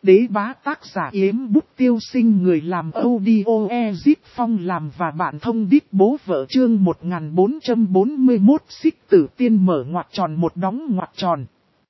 đế bá tác giả Yếm Bút Tiêu Sinh, người làm audio Ezip Phong làm và bạn thông đít bố vợ, chương 1441 xích tử tiên mở ngoặc tròn một đóng ngoặc tròn.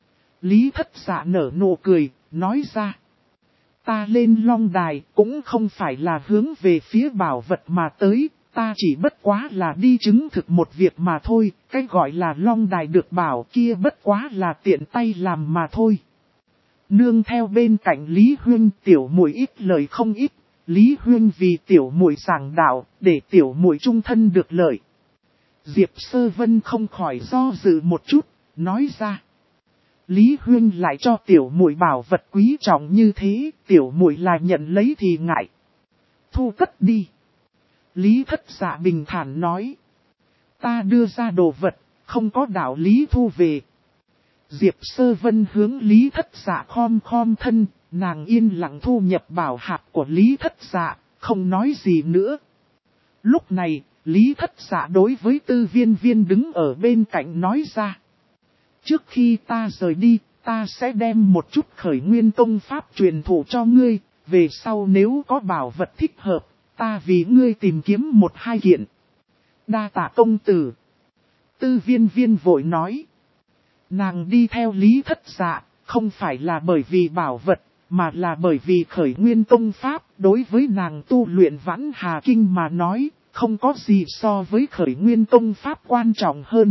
Lý Thất Dạ nở nụ cười, nói ra. Ta lên long đài cũng không phải là hướng về phía bảo vật mà tới, ta chỉ bất quá là đi chứng thực một việc mà thôi, cái gọi là long đài được bảo kia bất quá là tiện tay làm mà thôi. Nương theo bên cạnh Lý Huyên, tiểu muội ít lời không ít, Lý Huyên vì tiểu muội giảng đạo, để tiểu muội trung thân được lợi. Diệp Sơ Vân không khỏi do dự một chút, nói ra. Lý Huyên lại cho tiểu muội bảo vật quý trọng như thế, tiểu muội là nhận lấy thì ngại. Thu cất đi. Lý Thất Dạ bình thản nói. Ta đưa ra đồ vật, không có đạo lý thu về. Diệp Sơ Vân hướng Lý Thất Dạ khom thân, nàng yên lặng thu nhập bảo hạp của Lý Thất Dạ, không nói gì nữa. Lúc này, Lý Thất Dạ đối với Tư Viên Viên đứng ở bên cạnh nói ra. Trước khi ta rời đi, ta sẽ đem một chút khởi nguyên công pháp truyền thụ cho ngươi, về sau nếu có bảo vật thích hợp, ta vì ngươi tìm kiếm một hai kiện. Đa tạ công tử. Tư Viên Viên vội nói. Nàng đi theo Lý Thất Dạ, không phải là bởi vì bảo vật, mà là bởi vì khởi nguyên công pháp, đối với nàng tu luyện Vãn Hà Kinh mà nói, không có gì so với khởi nguyên công pháp quan trọng hơn.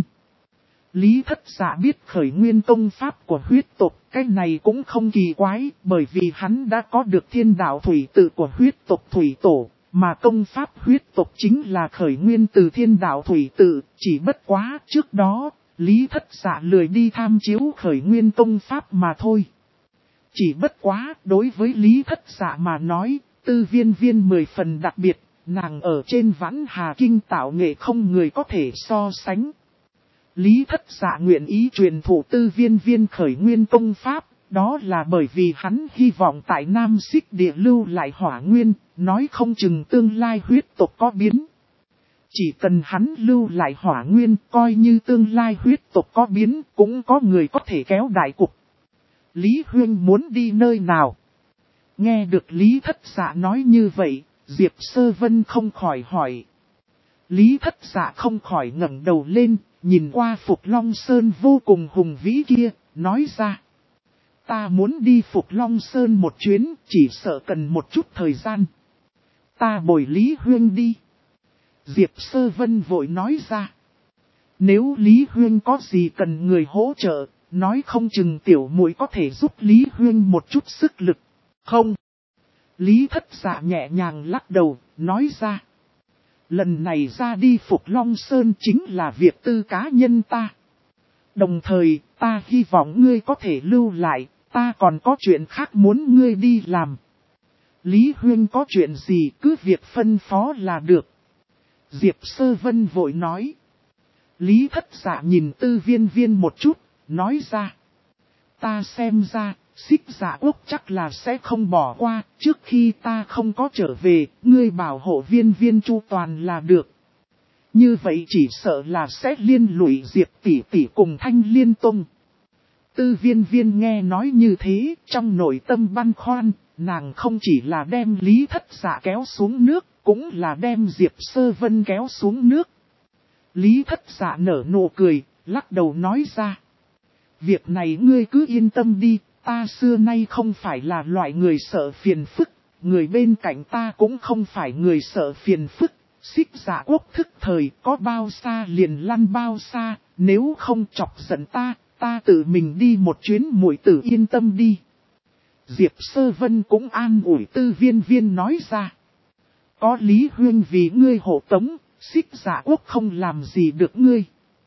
Lý Thất Dạ biết khởi nguyên công pháp của huyết tộc, cái này cũng không kỳ quái, bởi vì hắn đã có được thiên đạo thủy tự của huyết tộc thủy tổ, mà công pháp huyết tộc chính là khởi nguyên từ thiên đạo thủy tự, chỉ bất quá trước đó, Lý Thất Dạ lười đi tham chiếu khởi nguyên công pháp mà thôi. Chỉ bất quá, đối với Lý Thất Dạ mà nói, Tư Viên Viên 10 phần đặc biệt, nàng ở trên Vãn Hà Kinh tạo nghệ không người có thể so sánh. Lý Thất Dạ nguyện ý truyền thụ Tư Viên Viên khởi nguyên công pháp, đó là bởi vì hắn hy vọng tại Nam Xích Địa lưu lại hỏa nguyên, nói không chừng tương lai huyết tộc có biến. Chỉ cần hắn lưu lại hỏa nguyên, coi như tương lai huyết tộc có biến, cũng có người có thể kéo đại cục. Lý Huyên muốn đi nơi nào? Nghe được Lý Thất Dạ nói như vậy, Diệp Sơ Vân không khỏi hỏi. Lý Thất Dạ không khỏi ngẩng đầu lên, nhìn qua Phục Long Sơn vô cùng hùng vĩ kia, nói ra. Ta muốn đi Phục Long Sơn một chuyến, chỉ sợ cần một chút thời gian. Ta bồi Lý Huyên đi. Diệp Sơ Vân vội nói ra. Nếu Lý Huyên có gì cần người hỗ trợ, nói không chừng tiểu muội có thể giúp Lý Huyên một chút sức lực. Không. Lý Thất Dạ nhẹ nhàng lắc đầu, nói ra. Lần này ra đi Phục Long Sơn chính là việc tư cá nhân ta. Đồng thời, ta hy vọng ngươi có thể lưu lại, ta còn có chuyện khác muốn ngươi đi làm. Lý Huyên có chuyện gì cứ việc phân phó là được. Diệp Sơ Vân vội nói. Lý Thất Dạ nhìn Tư Viên Viên một chút, nói ra. Ta xem ra, Xích Dạ Quốc chắc là sẽ không bỏ qua, trước khi ta không có trở về, ngươi bảo hộ Viên Viên chu toàn là được. Như vậy chỉ sợ là sẽ liên lụy Diệp tỷ tỷ cùng Thanh Liên Tông. Tư Viên Viên nghe nói như thế, trong nội tâm băn khoăn, nàng không chỉ là đem Lý Thất Dạ kéo xuống nước, cũng là đem Diệp Sơ Vân kéo xuống nước. Lý Thất Dạ nở nụ cười, lắc đầu nói ra. Việc này ngươi cứ yên tâm đi, ta xưa nay không phải là loại người sợ phiền phức, người bên cạnh ta cũng không phải người sợ phiền phức. Xích Dạ Quốc thức thời, có bao xa liền lăn bao xa, nếu không chọc giận ta tự mình đi một chuyến, muội tử yên tâm đi. Diệp Sơ Vân cũng an ủi Tư Viên Viên nói ra. Có Lý Huyên vì ngươi hộ tống, Xích Dạ Quốc không làm gì được ngươi.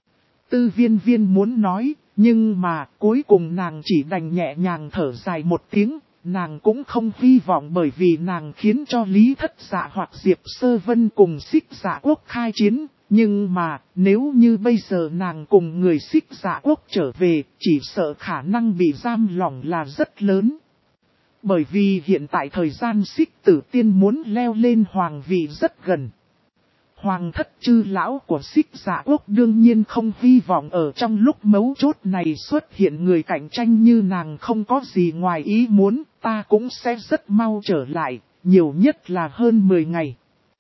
Tư Viên Viên muốn nói, nhưng mà cuối cùng nàng chỉ đành nhẹ nhàng thở dài một tiếng. Nàng cũng không hy vọng bởi vì nàng khiến cho Lý Thất Dạ hoặc Diệp Sơ Vân cùng Xích Dạ Quốc khai chiến. Nhưng mà nếu như bây giờ nàng cùng người Xích Dạ Quốc trở về, chỉ sợ khả năng bị giam lỏng là rất lớn. Bởi vì hiện tại thời gian Xích Tử Tiên muốn leo lên hoàng vị rất gần. Hoàng thất chư lão của Xích Dạ quốc đương nhiên không hy vọng ở trong lúc mấu chốt này xuất hiện người cạnh tranh như nàng, không có gì ngoài ý muốn, ta cũng sẽ rất mau trở lại, nhiều nhất là hơn 10 ngày.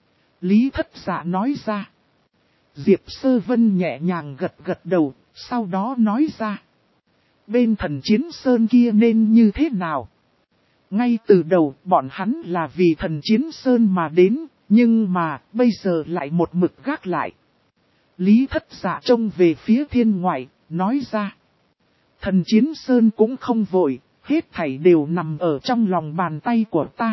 Lý Thất Dạ nói ra. Diệp Sơ Vân nhẹ nhàng gật gật đầu, sau đó nói ra. Bên Thần Chiến Sơn kia nên như thế nào? Ngay từ đầu bọn hắn là vì Thần Chiến Sơn mà đến, nhưng mà bây giờ lại một mực gác lại. Lý Thất Dạ trông về phía thiên ngoại, nói ra. Thần Chiến Sơn cũng không vội, hết thảy đều nằm ở trong lòng bàn tay của ta.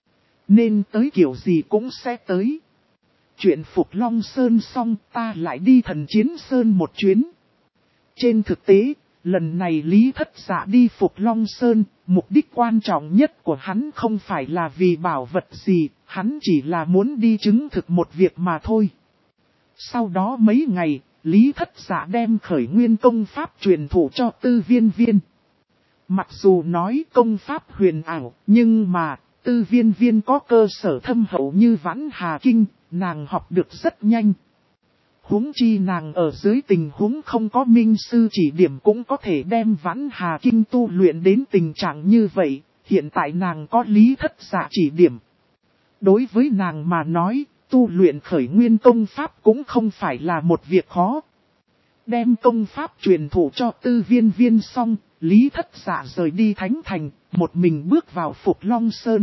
Nên tới kiểu gì cũng sẽ tới. Chuyện Phục Long Sơn xong ta lại đi Thần Chiến Sơn một chuyến. Trên thực tế, lần này Lý Thất Dạ đi Phục Long Sơn, mục đích quan trọng nhất của hắn không phải là vì bảo vật gì, hắn chỉ là muốn đi chứng thực một việc mà thôi. Sau đó mấy ngày, Lý Thất Dạ đem khởi nguyên công pháp truyền thụ cho Tư Viên Viên. Mặc dù nói công pháp huyền ảo, nhưng mà Tư Viên Viên có cơ sở thâm hậu như Vãn Hà Kinh, nàng học được rất nhanh. Huống chi nàng ở dưới tình huống không có minh sư chỉ điểm cũng có thể đem Vãn Hà Kinh tu luyện đến tình trạng như vậy, hiện tại nàng có Lý Thất Dạ chỉ điểm. Đối với nàng mà nói, tu luyện khởi nguyên công pháp cũng không phải là một việc khó. Đem công pháp truyền thụ cho Tư Viên Viên xong, Lý Thất Dạ rời đi Thánh Thành, một mình bước vào Phục Long Sơn.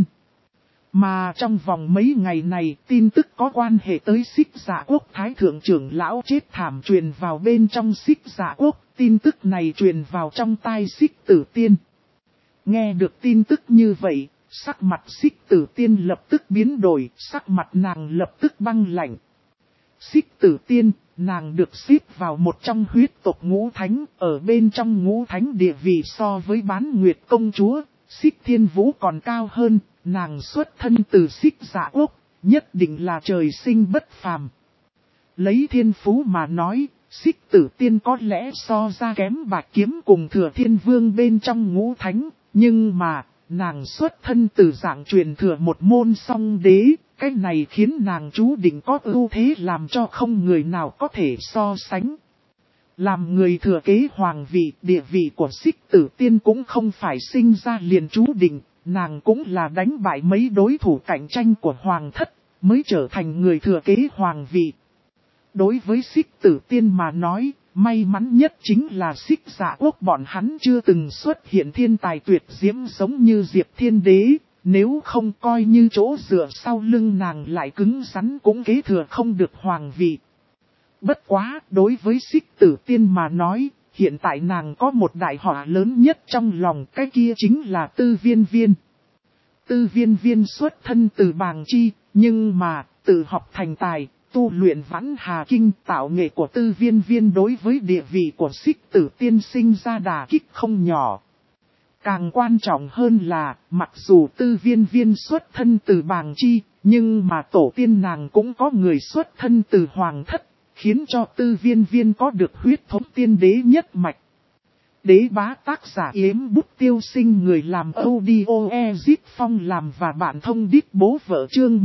Mà trong vòng mấy ngày này, tin tức có quan hệ tới Xích Dạ quốc Thái Thượng trưởng lão chết thảm truyền vào bên trong Xích Dạ quốc, tin tức này truyền vào trong tai Xích Tử Tiên. Nghe được tin tức như vậy, sắc mặt Xích Tử Tiên lập tức biến đổi, sắc mặt nàng lập tức băng lạnh. Xích Tử Tiên, nàng được xếp vào một trong huyết tộc ngũ thánh, ở bên trong ngũ thánh địa vị so với Bán Nguyệt công chúa, Xích Thiên Vũ còn cao hơn, nàng xuất thân từ Xích Dạ quốc, nhất định là trời sinh bất phàm. Lấy thiên phú mà nói, Xích Tử Tiên có lẽ so ra kém Bạch Kiếm cùng Thừa Thiên Vương bên trong ngũ thánh, nhưng mà, nàng xuất thân từ dạng truyền thừa một môn song đế, cái này khiến nàng chú định có ưu thế làm cho không người nào có thể so sánh. Làm người thừa kế hoàng vị, địa vị của Xích Tử Tiên cũng không phải sinh ra liền chú định, nàng cũng là đánh bại mấy đối thủ cạnh tranh của hoàng thất, mới trở thành người thừa kế hoàng vị. Đối với Xích Tử Tiên mà nói, may mắn nhất chính là Xích Dạ quốc bọn hắn chưa từng xuất hiện thiên tài tuyệt diễm giống như Diệp Thiên Đế, nếu không coi như chỗ dựa sau lưng nàng lại cứng rắn cũng kế thừa không được hoàng vị. Bất quá, đối với Xích Tử Tiên mà nói, hiện tại nàng có một đại họa lớn nhất trong lòng, cái kia chính là Tư Viên Viên. Tư Viên Viên xuất thân từ Bàng Chi, nhưng mà, tự học thành tài, tu luyện Vãn Hà Kinh, tạo nghệ của Tư Viên Viên đối với địa vị của Xích Tử Tiên sinh ra đả kích không nhỏ. Càng quan trọng hơn là, mặc dù Tư Viên Viên xuất thân từ Bàng Chi, nhưng mà tổ tiên nàng cũng có người xuất thân từ Hoàng thất, khiến cho Tư Viên Viên có được huyết thống tiên đế nhất mạch. Đế bá tác giả Yếm Bút Tiêu Sinh, người làm audio Ezit Phong làm và bạn thông đít bố vợ chương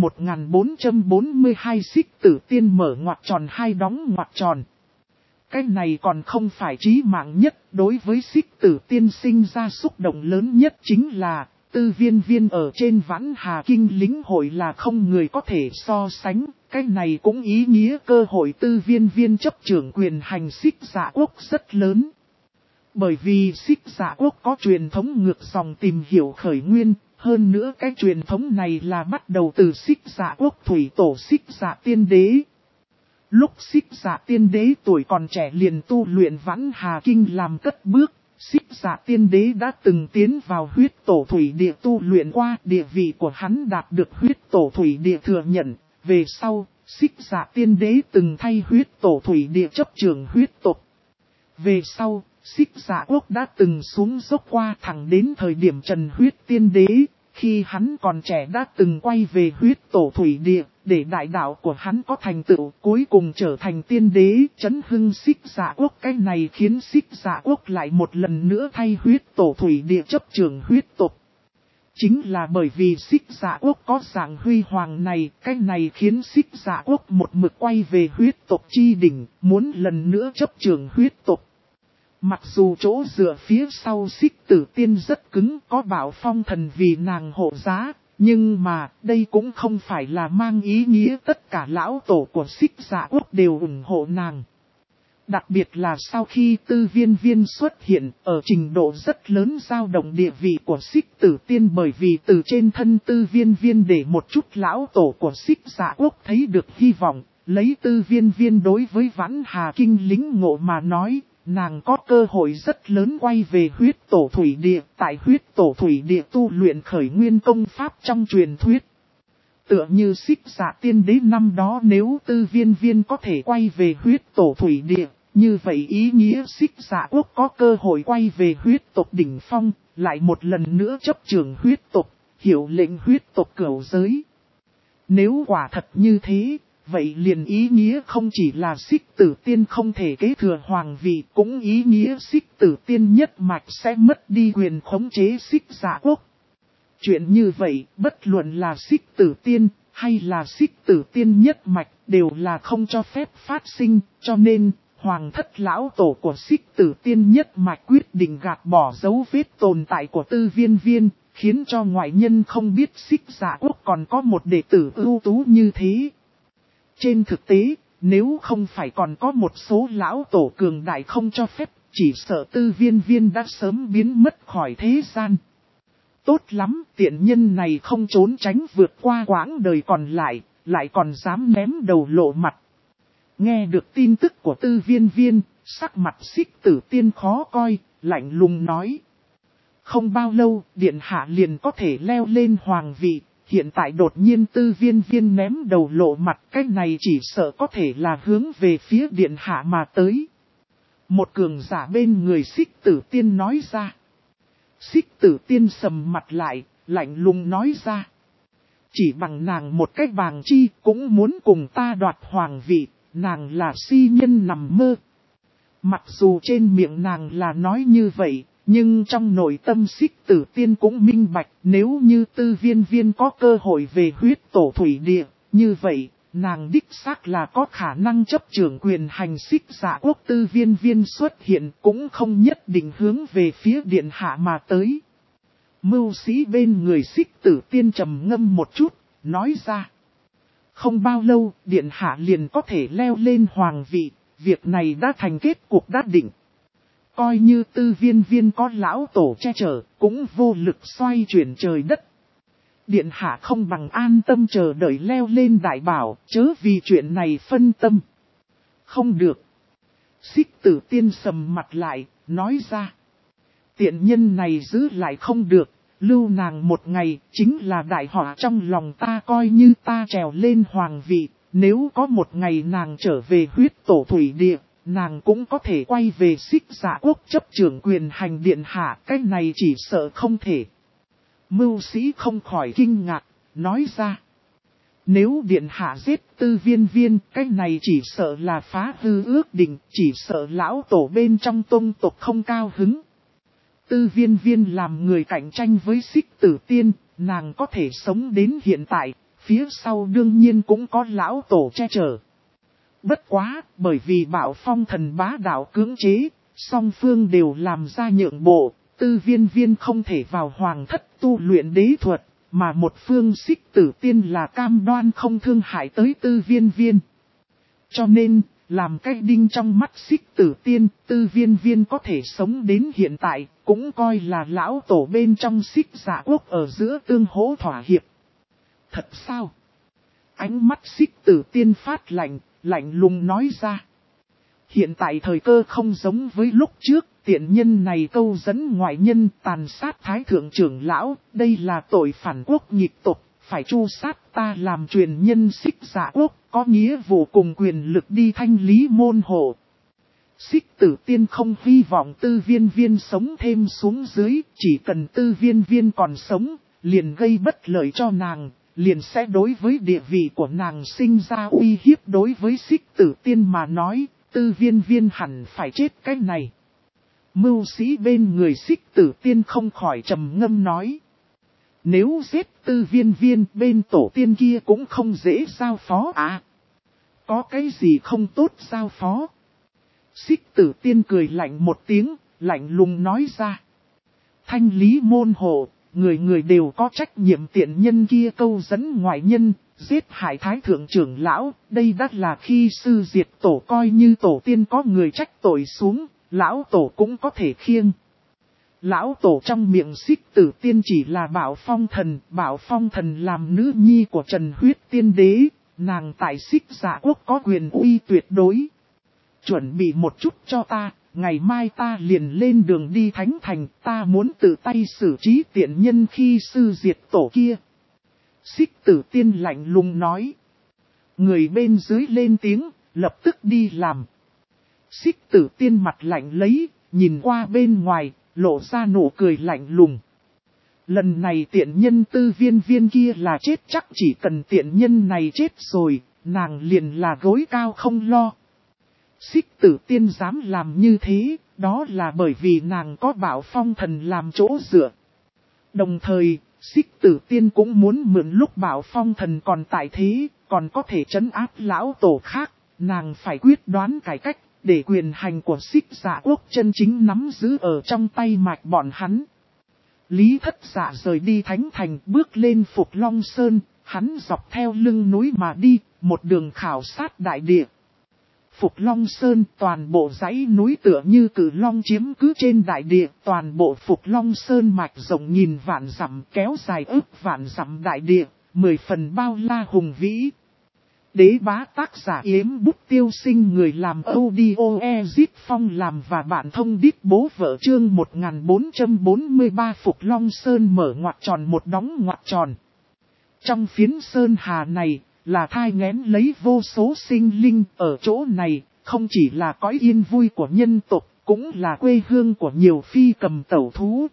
1442 Xích Tử Tiên mở ngoặc tròn hai đóng ngoặc tròn. Cái này còn không phải chí mạng nhất, đối với Xích Tử Tiên sinh ra xúc động lớn nhất chính là Tư Viên Viên ở trên Vãn Hà Kinh lĩnh hội là không người có thể so sánh. Cái này cũng ý nghĩa cơ hội Tư Viên Viên chấp trưởng quyền hành Xích Dạ quốc rất lớn. Bởi vì Xích Dạ quốc có truyền thống ngược dòng tìm hiểu khởi nguyên, hơn nữa cái truyền thống này là bắt đầu từ Xích Dạ quốc thủy tổ Xích Dạ Tiên Đế. Lúc Xích Dạ Tiên Đế tuổi còn trẻ liền tu luyện Vãn Hà Kinh làm cất bước, Xích Dạ Tiên Đế đã từng tiến vào huyết tổ thủy địa tu luyện qua, địa vị của hắn đạt được huyết tổ thủy địa thừa nhận. Về sau, Xích Dạ Tiên Đế từng thay huyết tổ thủy địa chấp trưởng huyết tộc. Về sau, Xích Dạ quốc đã từng xuống dốc qua thẳng đến thời điểm Trần Huyết Tiên Đế, khi hắn còn trẻ đã từng quay về huyết tổ thủy địa, để đại đạo của hắn có thành tựu cuối cùng trở thành tiên đế, chấn hưng Xích Dạ quốc. Cái này khiến Xích Dạ quốc lại một lần nữa thay huyết tổ thủy địa chấp trưởng huyết tộc. Chính là bởi vì Xích Dạ Quốc có dạng huy hoàng này, cái này khiến Xích Dạ Quốc một mực quay về huyết tộc chi đỉnh, muốn lần nữa chấp trường huyết tộc. Mặc dù chỗ dựa phía sau Xích Tử Tiên rất cứng, có Bảo Phong thần vì nàng hộ giá, nhưng mà đây cũng không phải là mang ý nghĩa tất cả lão tổ của Xích Dạ Quốc đều ủng hộ nàng. Đặc biệt là sau khi Tư Viên Viên xuất hiện, ở trình độ rất lớn dao động địa vị của Xích Tử Tiên, bởi vì từ trên thân Tư Viên Viên để một chút lão tổ của Xích Dạ Quốc thấy được hy vọng, lấy Tư Viên Viên đối với Vãn Hà Kinh lĩnh ngộ mà nói, nàng có cơ hội rất lớn quay về huyết tổ thủy địa, tại huyết tổ thủy địa tu luyện khởi nguyên công pháp trong truyền thuyết. Tựa như Xích Dạ Tiên đế năm đó, nếu Tư Viên Viên có thể quay về huyết tổ thủy địa, như vậy ý nghĩa Xích Dạ Quốc có cơ hội quay về huyết tộc đỉnh phong, lại một lần nữa chấp trường huyết tộc, hiệu lệnh huyết tộc cửu giới. Nếu quả thật như thế, vậy liền ý nghĩa không chỉ là Xích Tử Tiên không thể kế thừa hoàng vị, cũng ý nghĩa Xích Tử Tiên nhất mạch sẽ mất đi quyền khống chế Xích Dạ Quốc. Chuyện như vậy, bất luận là Xích Tử Tiên, hay là Xích Tử Tiên nhất mạch, đều là không cho phép phát sinh, cho nên, Hoàng thất lão tổ của Xích Tử Tiên nhất mạch quyết định gạt bỏ dấu vết tồn tại của Tư Viên Viên, khiến cho ngoại nhân không biết Xích Dạ Quốc còn có một đệ tử ưu tú như thế. Trên thực tế, nếu không phải còn có một số lão tổ cường đại không cho phép, chỉ sợ Tư Viên Viên đã sớm biến mất khỏi thế gian. Tốt lắm, tiện nhân này không trốn tránh vượt qua quãng đời còn lại còn dám ném đầu lộ mặt. Nghe được tin tức của Tư Viên Viên, sắc mặt Xích Tử Tiên khó coi, lạnh lùng nói. Không bao lâu, điện hạ liền có thể leo lên hoàng vị, hiện tại đột nhiên Tư Viên Viên ném đầu lộ mặt, cái này chỉ sợ có thể là hướng về phía điện hạ mà tới. Một cường giả bên người Xích Tử Tiên nói ra. Xích Tử Tiên sầm mặt lại, lạnh lùng nói ra. Chỉ bằng nàng một cách bàng chi cũng muốn cùng ta đoạt hoàng vị, nàng là si nhân nằm mơ. Mặc dù trên miệng nàng là nói như vậy, nhưng trong nội tâm Xích Tử Tiên cũng minh bạch, nếu như Tư Viên Viên có cơ hội về huyết tổ thủy địa, như vậy, nàng đích xác là có khả năng chấp trưởng quyền hành Xích Dạ Quốc. Tư Viên Viên xuất hiện cũng không nhất định hướng về phía điện hạ mà tới. Mưu sĩ bên người Xích Tử Tiên trầm ngâm một chút, nói ra. Không bao lâu, điện hạ liền có thể leo lên hoàng vị, việc này đã thành kết cuộc đã định. Coi như Tư Viên Viên có lão tổ che chở, cũng vô lực xoay chuyển trời đất. Điện hạ không bằng an tâm chờ đợi leo lên đại bảo, chớ vì chuyện này phân tâm. Không được. Xích Tử Tiên sầm mặt lại, nói ra. Tiện nhân này giữ lại không được, lưu nàng một ngày, chính là đại họa trong lòng ta. Coi như ta trèo lên hoàng vị, nếu có một ngày nàng trở về huyết tổ thủy địa, nàng cũng có thể quay về Xích Dạ Quốc chấp trưởng quyền hành điện hạ, cái này chỉ sợ không thể. Mưu sĩ không khỏi kinh ngạc, nói ra. Nếu điện hạ giết Tư Viên Viên, cái này chỉ sợ là phá hư ước định, chỉ sợ lão tổ bên trong tông tộc không cao hứng. Tư Viên Viên làm người cạnh tranh với Xích Tử Tiên, nàng có thể sống đến hiện tại, phía sau đương nhiên cũng có lão tổ che chở. Bất quá, bởi vì Bảo Phong thần bá đạo cưỡng chế, song phương đều làm ra nhượng bộ, Tư Viên Viên không thể vào hoàng thất tu luyện đế thuật, mà một phương Xích Tử Tiên là cam đoan không thương hại tới Tư Viên Viên. Cho nên, làm cái đinh trong mắt Xích Tử Tiên, Tư Viên Viên có thể sống đến hiện tại, cũng coi là lão tổ bên trong Xích Dạ Quốc ở giữa tương hỗ thỏa hiệp. Thật sao? Ánh mắt Xích Tử Tiên phát lạnh, lạnh lùng nói ra. Hiện tại thời cơ không giống với lúc trước, tiện nhân này câu dẫn ngoại nhân tàn sát thái thượng trưởng lão, đây là tội phản quốc nghịch tộc, phải tru sát ta làm truyền nhân Xích Dạ Quốc, có nghĩa vụ cùng quyền lực đi thanh lý môn hộ. Xích Tử Tiên không hy vọng Tư Viên Viên sống thêm xuống dưới, chỉ cần Tư Viên Viên còn sống, liền gây bất lợi cho nàng, liền sẽ đối với địa vị của nàng sinh ra uy hiếp. Đối với Xích Tử Tiên mà nói, Tư Viên Viên hẳn phải chết cái này. Mưu sĩ bên người Xích Tử Tiên không khỏi trầm ngâm nói. Nếu giết Tư Viên Viên bên tổ tiên kia cũng không dễ giao phó à. Có cái gì không tốt giao phó? Xích Tử Tiên cười lạnh một tiếng, lạnh lùng nói ra. Thanh lý môn hộ, người người đều có trách nhiệm, tiện nhân kia câu dẫn ngoại nhân, giết hại thái thượng trưởng lão, đây đắt là khi sư diệt tổ, coi như tổ tiên có người trách tội xuống, lão tổ cũng có thể khiêng. Lão tổ trong miệng Xích Tử Tiên chỉ là Bảo Phong thần làm nữ nhi của Trần Huyết Tiên Đế, nàng tại Xích Dạ Quốc có quyền uy tuyệt đối. Chuẩn bị một chút cho ta, ngày mai ta liền lên đường đi Thánh Thành, ta muốn tự tay xử trí tiện nhân khi sư diệt tổ kia. Xích Tử Tiên lạnh lùng nói. Người bên dưới lên tiếng, lập tức đi làm. Xích Tử Tiên mặt lạnh lấy, nhìn qua bên ngoài, lộ ra nụ cười lạnh lùng. Lần này tiện nhân Tư Viên Viên kia là chết chắc, chỉ cần tiện nhân này chết rồi, nàng liền là gối cao không lo. Xích Tử Tiên dám làm như thế, đó là bởi vì nàng có Bảo Phong thần làm chỗ dựa. Đồng thời, Xích Tử Tiên cũng muốn mượn lúc Bảo Phong thần còn tại thế, còn có thể trấn áp lão tổ khác, nàng phải quyết đoán cải cách, để quyền hành của Xích Dạ Quốc chân chính nắm giữ ở trong tay mạch bọn hắn. Lý Thất Dạ rời đi Thánh Thành, bước lên Phục Long Sơn, hắn dọc theo lưng núi mà đi, một đường khảo sát đại địa. Phục Long Sơn, toàn bộ dãy núi tựa như cử long chiếm cứ trên đại địa, toàn bộ Phục Long Sơn mạch rộng nghìn vạn dặm, kéo dài ước vạn dặm đại địa, 10 phần bao la hùng vĩ. Đế bá tác giả Yếm Bút Tiêu Sinh, người làm audio Ezit Phong làm và bạn thông đít bố vợ, chương 1443 Phục Long Sơn mở ngoặc tròn một đóng ngoặc tròn. Trong phiến sơn hà này, là thai nghén lấy vô số sinh linh, ở chỗ này, không chỉ là cõi yên vui của nhân tộc, cũng là quê hương của nhiều phi cầm tẩu thú.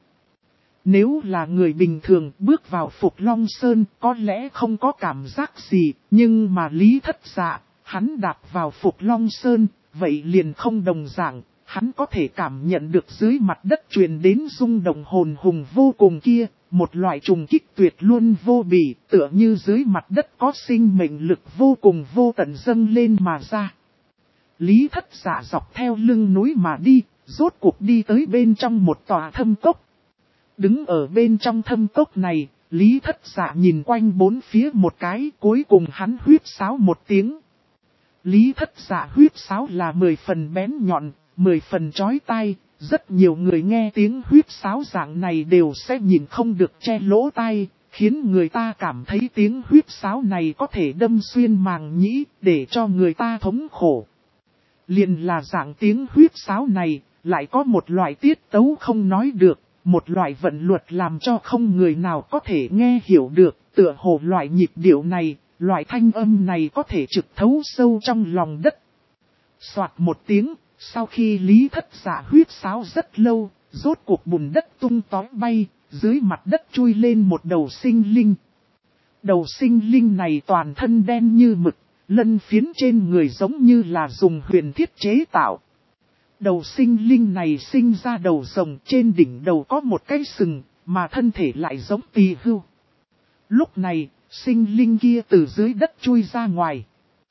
Nếu là người bình thường bước vào Phục Long Sơn có lẽ không có cảm giác gì, nhưng mà Lý Thất Dạ, hắn đạp vào Phục Long Sơn, vậy liền không đồng dạng, hắn có thể cảm nhận được dưới mặt đất truyền đến rung động hồn hùng vô cùng kia, một loại trùng kích tuyệt luôn vô bỉ, tựa như dưới mặt đất có sinh mệnh lực vô cùng vô tận dâng lên mà ra. Lý Thất Dạ dọc theo lưng núi mà đi, rốt cuộc đi tới bên trong một tòa thâm cốc. Đứng ở bên trong thâm cốc này, Lý Thất Dạ nhìn quanh bốn phía một cái, cuối cùng hắn huýt sáo một tiếng. Lý Thất Dạ huýt sáo là 10 phần bén nhọn, 10 phần chói tai, rất nhiều người nghe tiếng huýt sáo dạng này đều sẽ nhìn không được che lỗ tai, khiến người ta cảm thấy tiếng huýt sáo này có thể đâm xuyên màng nhĩ, để cho người ta thống khổ. Liền là dạng tiếng huýt sáo này, lại có một loại tiết tấu không nói được. Một loại vận luật làm cho không người nào có thể nghe hiểu được, tựa hồ loại nhịp điệu này, loại thanh âm này có thể trực thấu sâu trong lòng đất. Soạt một tiếng, sau khi Lý Thất Dạ huýt sáo rất lâu, rốt cuộc bùn đất tung tói bay, dưới mặt đất chui lên một đầu sinh linh. Đầu sinh linh này toàn thân đen như mực, lân phiến trên người giống như là dùng huyền thiết chế tạo. Đầu sinh linh này sinh ra đầu rồng, trên đỉnh đầu có một cái sừng, mà thân thể lại giống tỳ hưu. Lúc này, sinh linh kia từ dưới đất chui ra ngoài.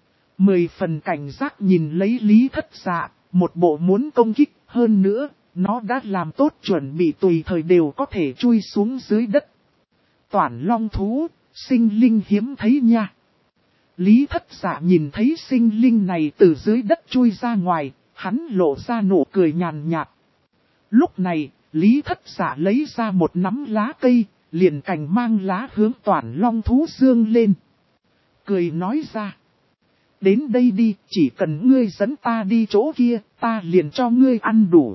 10 phần cảnh giác nhìn lấy Lý Thất Dạ, một bộ muốn công kích, hơn nữa, nó đã làm tốt chuẩn bị tùy thời đều có thể chui xuống dưới đất. Toản long thú, sinh linh hiếm thấy nha. Lý Thất Dạ nhìn thấy sinh linh này từ dưới đất chui ra ngoài. Hắn lộ ra nụ cười nhàn nhạt. Lúc này, Lý Thất Dạ lấy ra một nắm lá cây, liền cành mang lá hướng Toản long thú dương lên. Cười nói ra. Đến đây đi, chỉ cần ngươi dẫn ta đi chỗ kia, ta liền cho ngươi ăn đủ.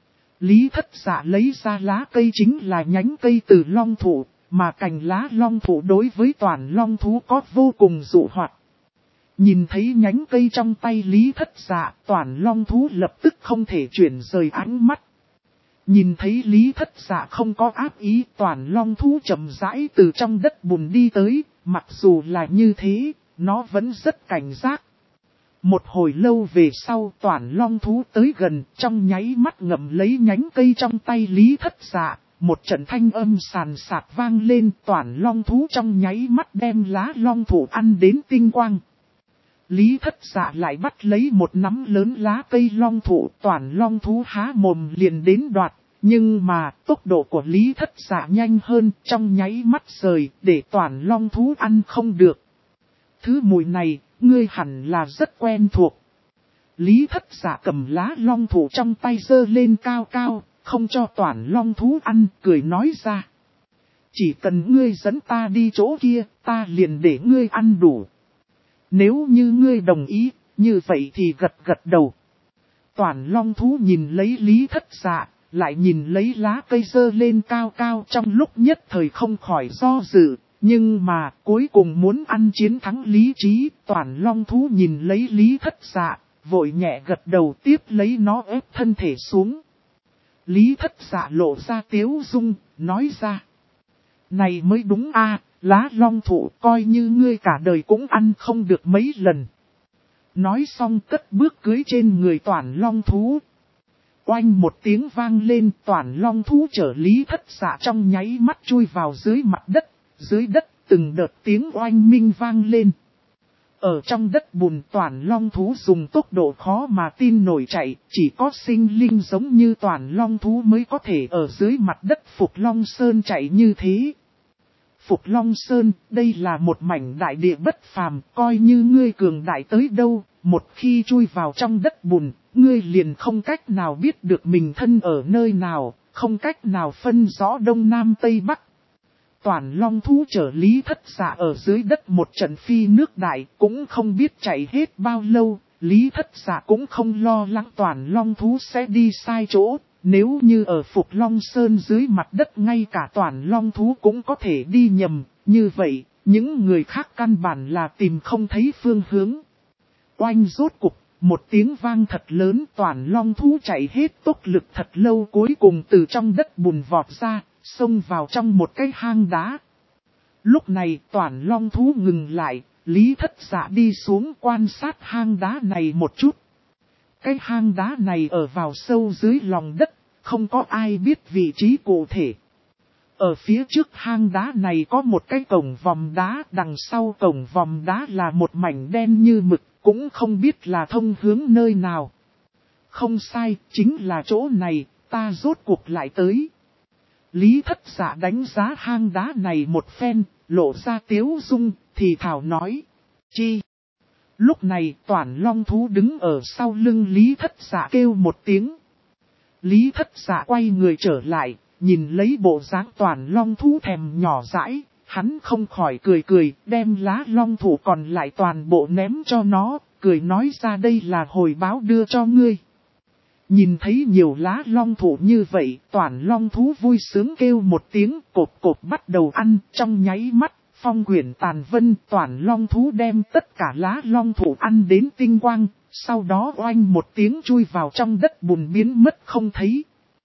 Lý Thất Dạ lấy ra lá cây chính là nhánh cây từ long thụ, mà cành lá long thụ đối với Toản long thú có vô cùng dụ hoạt. Nhìn thấy nhánh cây trong tay Lý Thất Dạ, Toản long thú lập tức không thể chuyển rời ánh mắt. Nhìn thấy Lý Thất Dạ không có áp ý, Toản long thú chậm rãi từ trong đất bùn đi tới, mặc dù là như thế, nó vẫn rất cảnh giác. Một hồi lâu về sau, Toản long thú tới gần, trong nháy mắt ngậm lấy nhánh cây trong tay Lý Thất Dạ, một trận thanh âm sàn sạc vang lên, Toản Long thú trong nháy mắt đem lá long thụ ăn đến tinh quang. Lý Thất Dạ lại bắt lấy một nắm lớn lá cây long thụ, Toản Long thú há mồm liền đến đoạt, nhưng mà tốc độ của Lý Thất Dạ nhanh hơn, trong nháy mắt rời, để Toản Long thú ăn không được. Thứ mùi này, ngươi hẳn là rất quen thuộc. Lý Thất Dạ cầm lá long thụ trong tay giơ lên cao cao, không cho Toản Long thú ăn, cười nói ra. Chỉ cần ngươi dẫn ta đi chỗ kia, ta liền để ngươi ăn đủ. Nếu như ngươi đồng ý, như vậy thì gật gật đầu. Toản Long thú nhìn lấy Lý Thất Dạ, lại nhìn lấy lá cây giơ lên cao cao, trong lúc nhất thời không khỏi do dự. Nhưng mà cuối cùng muốn ăn chiến thắng lý trí, Toản Long thú nhìn lấy Lý Thất Dạ, vội nhẹ gật đầu, tiếp lấy nó ép thân thể xuống. Lý Thất Dạ lộ ra tiếu dung, nói ra. Này mới đúng a, lá long thụ coi như ngươi cả đời cũng ăn không được mấy lần. Nói xong cất bước cưới trên người Toản Long thú. Oanh một tiếng vang lên, Toản Long thú chở Lý Thất Dạ trong nháy mắt chui vào dưới mặt đất. Dưới đất từng đợt tiếng oanh minh vang lên. Ở trong đất bùn, Toản Long thú dùng tốc độ khó mà tin nổi chạy, chỉ có sinh linh giống như Toản Long thú mới có thể ở dưới mặt đất Phục Long Sơn chạy như thế. Phục Long Sơn, đây là một mảnh đại địa bất phàm, coi như ngươi cường đại tới đâu, một khi chui vào trong đất bùn, ngươi liền không cách nào biết được mình thân ở nơi nào, không cách nào phân rõ đông nam tây bắc. Toản Long thú chở Lý Thất Dạ ở dưới đất một trận phi nước đại, cũng không biết chạy hết bao lâu, Lý Thất Dạ cũng không lo lắng Toản Long thú sẽ đi sai chỗ, nếu như ở Phục Long Sơn dưới mặt đất ngay cả Toản Long thú cũng có thể đi nhầm, như vậy, những người khác căn bản là tìm không thấy phương hướng. Oanh rốt cục, một tiếng vang thật lớn, Toản Long thú chạy hết tốc lực thật lâu, cuối cùng từ trong đất bùn vọt ra, xông vào trong một cái hang đá. Lúc này Toản Long thú ngừng lại, Lý Thất Dạ đi xuống quan sát hang đá này một chút. Cái hang đá này ở vào sâu dưới lòng đất, không có ai biết vị trí cụ thể. Ở phía trước hang đá này có một cái cổng vòm đá, đằng sau cổng vòm đá là một mảnh đen như mực, cũng không biết là thông hướng nơi nào. Không sai, chính là chỗ này, ta rốt cuộc lại tới. Lý Thất Dạ đánh giá hang đá này một phen, lộ ra tiếu dung, thì thảo nói. Chi? Lúc này Toản Long thú đứng ở sau lưng Lý Thất Dạ kêu một tiếng. Lý Thất Dạ quay người trở lại, nhìn lấy bộ dáng Toản Long thú thèm nhỏ dãi, hắn không khỏi cười, đem lá long thụ còn lại toàn bộ ném cho nó, cười nói ra đây là hồi báo đưa cho ngươi. Nhìn thấy nhiều lá long thụ như vậy, Toản Long thú vui sướng kêu một tiếng, cộp bắt đầu ăn, trong nháy mắt, phong quyển tàn vân, Toản Long thú đem tất cả lá long thụ ăn đến tinh quang, sau đó oanh một tiếng chui vào trong đất bùn biến mất không thấy.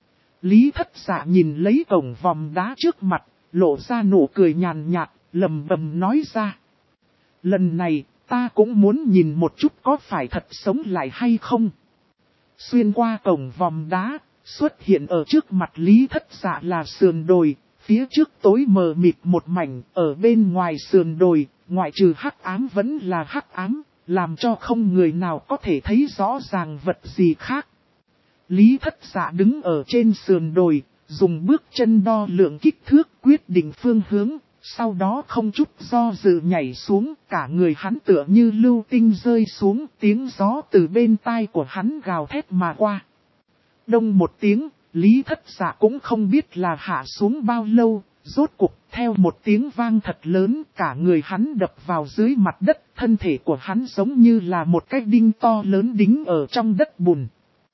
Lý Thất Dạ nhìn lấy cổng vòm đá trước mặt, lộ ra nụ cười nhàn nhạt, lầm bầm nói ra. Lần này, ta cũng muốn nhìn một chút có phải thật sống lại hay không. Xuyên qua cổng vòm đá, xuất hiện ở trước mặt Lý Thất Dạ là sườn đồi, phía trước tối mờ mịt một mảnh, ở bên ngoài sườn đồi, ngoại trừ hắc ám vẫn là hắc ám, làm cho không người nào có thể thấy rõ ràng vật gì khác. Lý Thất Dạ đứng ở trên sườn đồi, dùng bước chân đo lượng kích thước quyết định phương hướng, sau đó không chút do dự nhảy xuống, cả người hắn tựa như lưu tinh rơi xuống, tiếng gió từ bên tai của hắn gào thét mà qua. Đông một tiếng, Lý Thất Dạ cũng không biết là hạ xuống bao lâu, rốt cục theo một tiếng vang thật lớn, cả người hắn đập vào dưới mặt đất, thân thể của hắn giống như là một cái đinh to lớn đính ở trong đất bùn.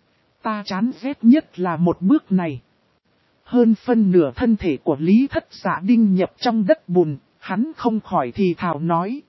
Ta chán ghét nhất là một bước này. Hơn phân nửa thân thể của Lý Thất Dạ đinh nhập trong đất bùn, hắn không khỏi thì thào nói.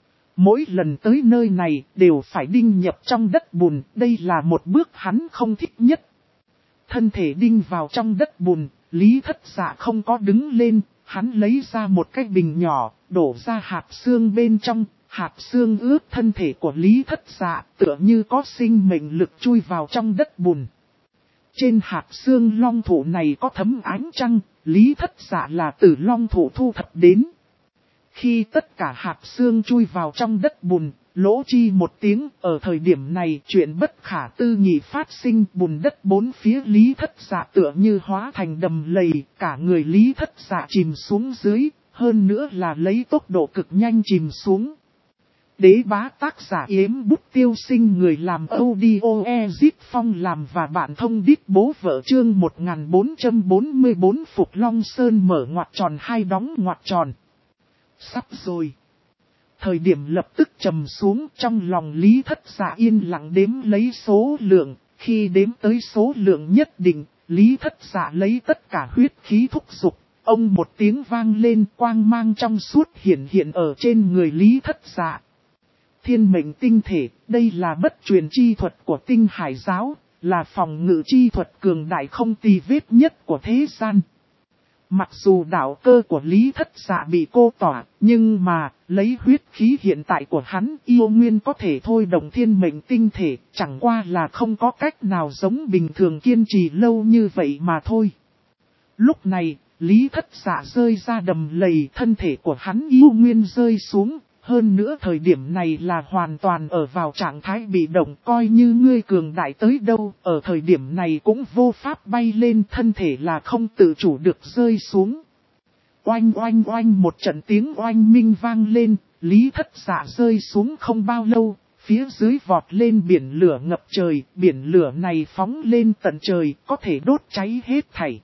Mỗi lần tới nơi này đều phải đinh nhập trong đất bùn, đây là một bước hắn không thích nhất. Thân thể đinh vào trong đất bùn, Lý Thất Dạ không có đứng lên, hắn lấy ra một cái bình nhỏ, đổ ra hạt xương bên trong, hạt xương ướt thân thể của Lý Thất Dạ tựa như có sinh mệnh lực chui vào trong đất bùn. Trên hạt xương long thụ này có thấm ánh trăng, Lý Thất Dạ là từ long thụ thu thập đến. Khi tất cả hạt xương chui vào trong đất bùn, lỗ chi một tiếng, ở thời điểm này chuyện bất khả tư nghị phát sinh, bùn đất bốn phía Lý Thất Dạ tựa như hóa thành đầm lầy, cả người Lý Thất Dạ chìm xuống dưới, hơn nữa là lấy tốc độ cực nhanh chìm xuống. Đế bá tác giả Yếm Bút Tiêu Sinh, người làm audio Ezip Phong làm và bạn thông đít bố vợ, chương 1444 Phục Long Sơn mở ngoặc tròn hai đóng ngoặc tròn. Sắp rồi. Thời điểm lập tức trầm xuống, trong lòng Lý Thất Dạ yên lặng đếm lấy số lượng, khi đếm tới số lượng nhất định, Lý Thất Dạ lấy tất cả huyết khí thúc dục, ông một tiếng vang lên, quang mang trong suốt hiện ở trên người Lý Thất Dạ. Thiên mệnh tinh thể, đây là bất truyền chi thuật của Tinh Hải giáo, là phòng ngự chi thuật cường đại không tì vết nhất của thế gian. Mặc dù đạo cơ của Lý Thất Dạ bị cô tỏa, nhưng mà, lấy huyết khí hiện tại của hắn, yêu nguyên có thể thôi động thiên mệnh tinh thể, chẳng qua là không có cách nào giống bình thường kiên trì lâu như vậy mà thôi. Lúc này, Lý Thất Dạ rơi ra đầm lầy, thân thể của hắn yêu nguyên rơi xuống. Hơn nữa thời điểm này là hoàn toàn ở vào trạng thái bị động, coi như ngươi cường đại tới đâu, ở thời điểm này cũng vô pháp bay lên, thân thể là không tự chủ được rơi xuống. Oanh oanh oanh, một trận tiếng oanh minh vang lên, Lý Thất Dạ rơi xuống không bao lâu, phía dưới vọt lên biển lửa ngập trời, biển lửa này phóng lên tận trời, có thể đốt cháy hết thảy.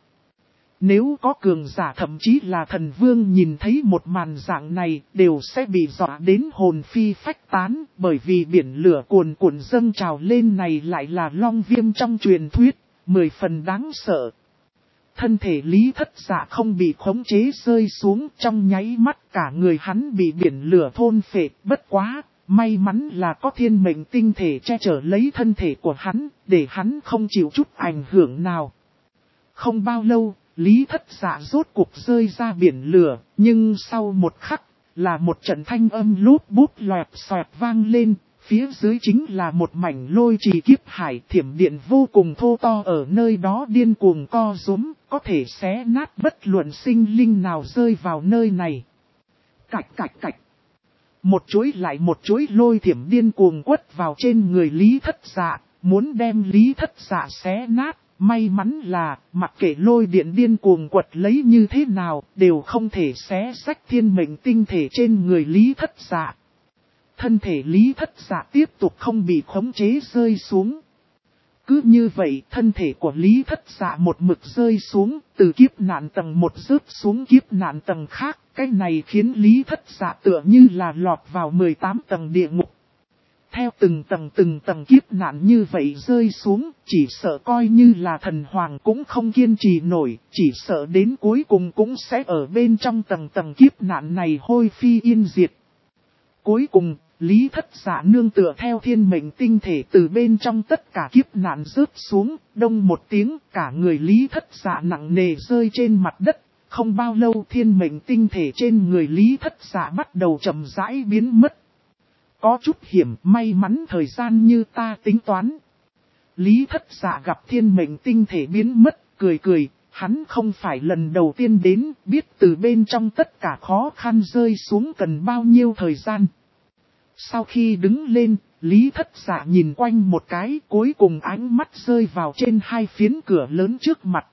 Nếu có cường giả thậm chí là thần vương nhìn thấy một màn dạng này, đều sẽ bị dọa đến hồn phi phách tán, bởi vì biển lửa cuồn cuộn dâng trào lên này lại là long viêm trong truyền thuyết, 10 phần đáng sợ. Thân thể Lý Thất Dạ không bị khống chế rơi xuống, trong nháy mắt cả người hắn bị biển lửa thôn phệ, bất quá, may mắn là có thiên mệnh tinh thể che chở lấy thân thể của hắn, để hắn không chịu chút ảnh hưởng nào. Không bao lâu, Lý Thất Dạ rốt cuộc rơi ra biển lửa, nhưng sau một khắc, là một trận thanh âm lút bút loẹt xoẹt vang lên, phía dưới chính là một mảnh lôi trì kiếp hải, thiểm điện vô cùng thô to ở nơi đó điên cuồng co rúm, có thể xé nát bất luận sinh linh nào rơi vào nơi này. Cạch cạch cạch. Một chuỗi lại một chuỗi lôi thiểm điên cuồng quất vào trên người Lý Thất Dạ, muốn đem Lý Thất Dạ xé nát. May mắn là, mặc kệ lôi điện điên cuồng quật lấy như thế nào, đều không thể xé rách thiên mệnh tinh thể trên người Lý Thất Dạ. Thân thể Lý Thất Dạ tiếp tục không bị khống chế rơi xuống. Cứ như vậy, thân thể của Lý Thất Dạ một mực rơi xuống, từ kiếp nạn tầng 1 rớt xuống kiếp nạn tầng khác. Cái này khiến Lý Thất Dạ tựa như là lọt vào 18 tầng địa ngục. Theo từng tầng kiếp nạn như vậy rơi xuống, chỉ sợ coi như là thần hoàng cũng không kiên trì nổi, chỉ sợ đến cuối cùng cũng sẽ ở bên trong tầng kiếp nạn này hôi phi yên diệt. Cuối cùng, Lý Thất Dạ nương tựa theo thiên mệnh tinh thể từ bên trong tất cả kiếp nạn rớt xuống, đông một tiếng, cả người Lý Thất Dạ nặng nề rơi trên mặt đất. Không bao lâu thiên mệnh tinh thể trên người Lý Thất Dạ bắt đầu chậm rãi biến mất. Có chút hiểm, may mắn thời gian như ta tính toán. Lý Thất Dạ gặp thiên mệnh tinh thể biến mất, cười, hắn không phải lần đầu tiên đến, biết từ bên trong tất cả khó khăn rơi xuống cần bao nhiêu thời gian. Sau khi đứng lên, Lý Thất Dạ nhìn quanh một cái, cuối cùng ánh mắt rơi vào trên hai phiến cửa lớn trước mặt.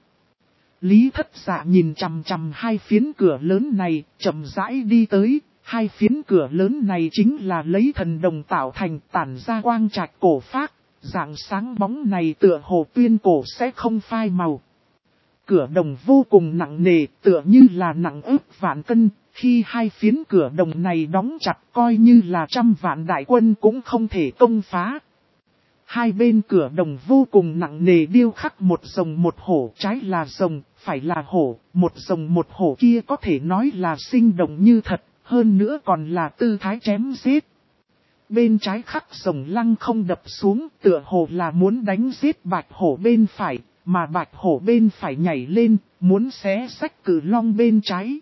Lý Thất Dạ nhìn chằm chằm hai phiến cửa lớn này, chậm rãi đi tới. Hai phiến cửa lớn này chính là lấy thần đồng tạo thành, tản ra quang trạch cổ phác, dạng sáng bóng này tựa hồ tuyên cổ sẽ không phai màu. Cửa đồng vô cùng nặng nề, tựa như là nặng ức vạn cân, khi hai phiến cửa đồng này đóng chặt coi như là 100 vạn đại quân cũng không thể công phá. Hai bên cửa đồng vô cùng nặng nề điêu khắc một rồng một hổ, trái là rồng, phải là hổ, một rồng một hổ kia có thể nói là sinh động như thật. Hơn nữa còn là tư thái chém giết. Bên trái khắc rồng lăng không đập xuống, tựa hồ là muốn đánh giết bạch hổ bên phải, mà bạch hổ bên phải nhảy lên, muốn xé rách cử long bên trái.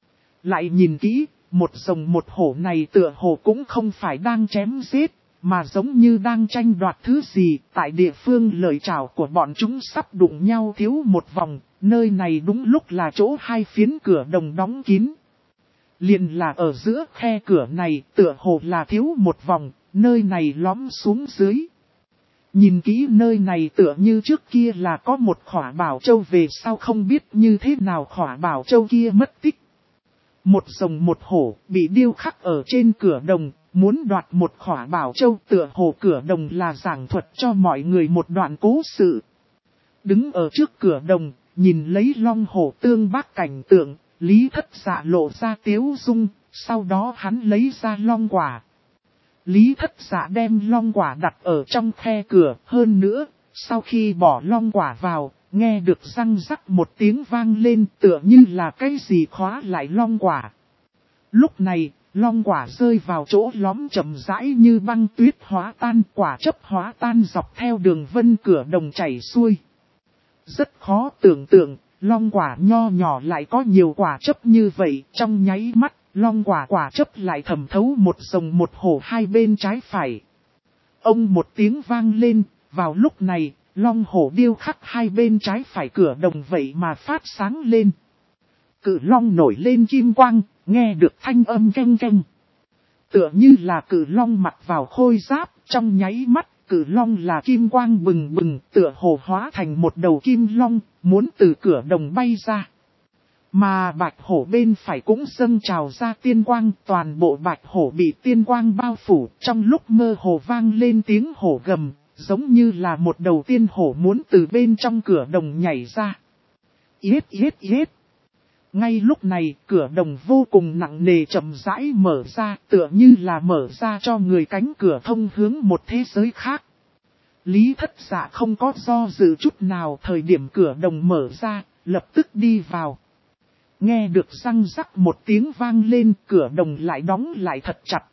Lại nhìn kỹ, một rồng một hổ này tựa hồ cũng không phải đang chém giết, mà giống như đang tranh đoạt thứ gì, tại địa phương lợi trảo của bọn chúng sắp đụng nhau thiếu một vòng, nơi này đúng lúc là chỗ hai phiến cửa đồng đóng kín. Liền là ở giữa khe cửa này tựa hồ là thiếu một vòng, nơi này lõm xuống dưới. Nhìn kỹ nơi này tựa như trước kia là có một khỏa bảo châu, về sau không biết như thế nào khỏa bảo châu kia mất tích. Một rồng một hổ bị điêu khắc ở trên cửa đồng, muốn đoạt một khỏa bảo châu, tựa hồ cửa đồng là giảng thuật cho mọi người một đoạn cố sự. Đứng ở trước cửa đồng, nhìn lấy long hổ tương bác cảnh tượng, Lý Thất Dạ lộ ra tiếu dung, sau đó hắn lấy ra long quả. Lý Thất Dạ đem long quả đặt ở trong khe cửa, hơn nữa, sau khi bỏ long quả vào, nghe được răng rắc một tiếng vang lên tựa như là cái gì khóa lại long quả. Lúc này, long quả rơi vào chỗ lõm chậm rãi như băng tuyết hóa tan, quả chấp hóa tan dọc theo đường vân cửa đồng chảy xuôi. Rất khó tưởng tượng, long quả nho nhỏ lại có nhiều quả chấp như vậy, trong nháy mắt, long quả chấp lại thẩm thấu một rồng một hổ hai bên trái phải. Ông một tiếng vang lên, vào lúc này, long hổ điêu khắc hai bên trái phải cửa đồng vậy mà phát sáng lên. Cự long nổi lên kim quang, nghe được thanh âm keng keng. Tựa như là cự long mặc vào khôi giáp, trong nháy mắt, cự long là kim quang bừng bừng, tựa hồ hóa thành một đầu kim long, muốn từ cửa đồng bay ra. Mà bạch hổ bên phải cũng dâng trào ra tiên quang, toàn bộ bạch hổ bị tiên quang bao phủ, trong lúc mơ hồ vang lên tiếng hổ gầm, giống như là một đầu tiên hổ muốn từ bên trong cửa đồng nhảy ra. Yết yết yết. Ngay lúc này, cửa đồng vô cùng nặng nề chậm rãi mở ra, tựa như là mở ra cho người cánh cửa thông hướng một thế giới khác. Lý Thất Dạ không có do dự chút nào, thời điểm cửa đồng mở ra, lập tức đi vào. Nghe được răng rắc một tiếng vang lên, cửa đồng lại đóng lại thật chặt.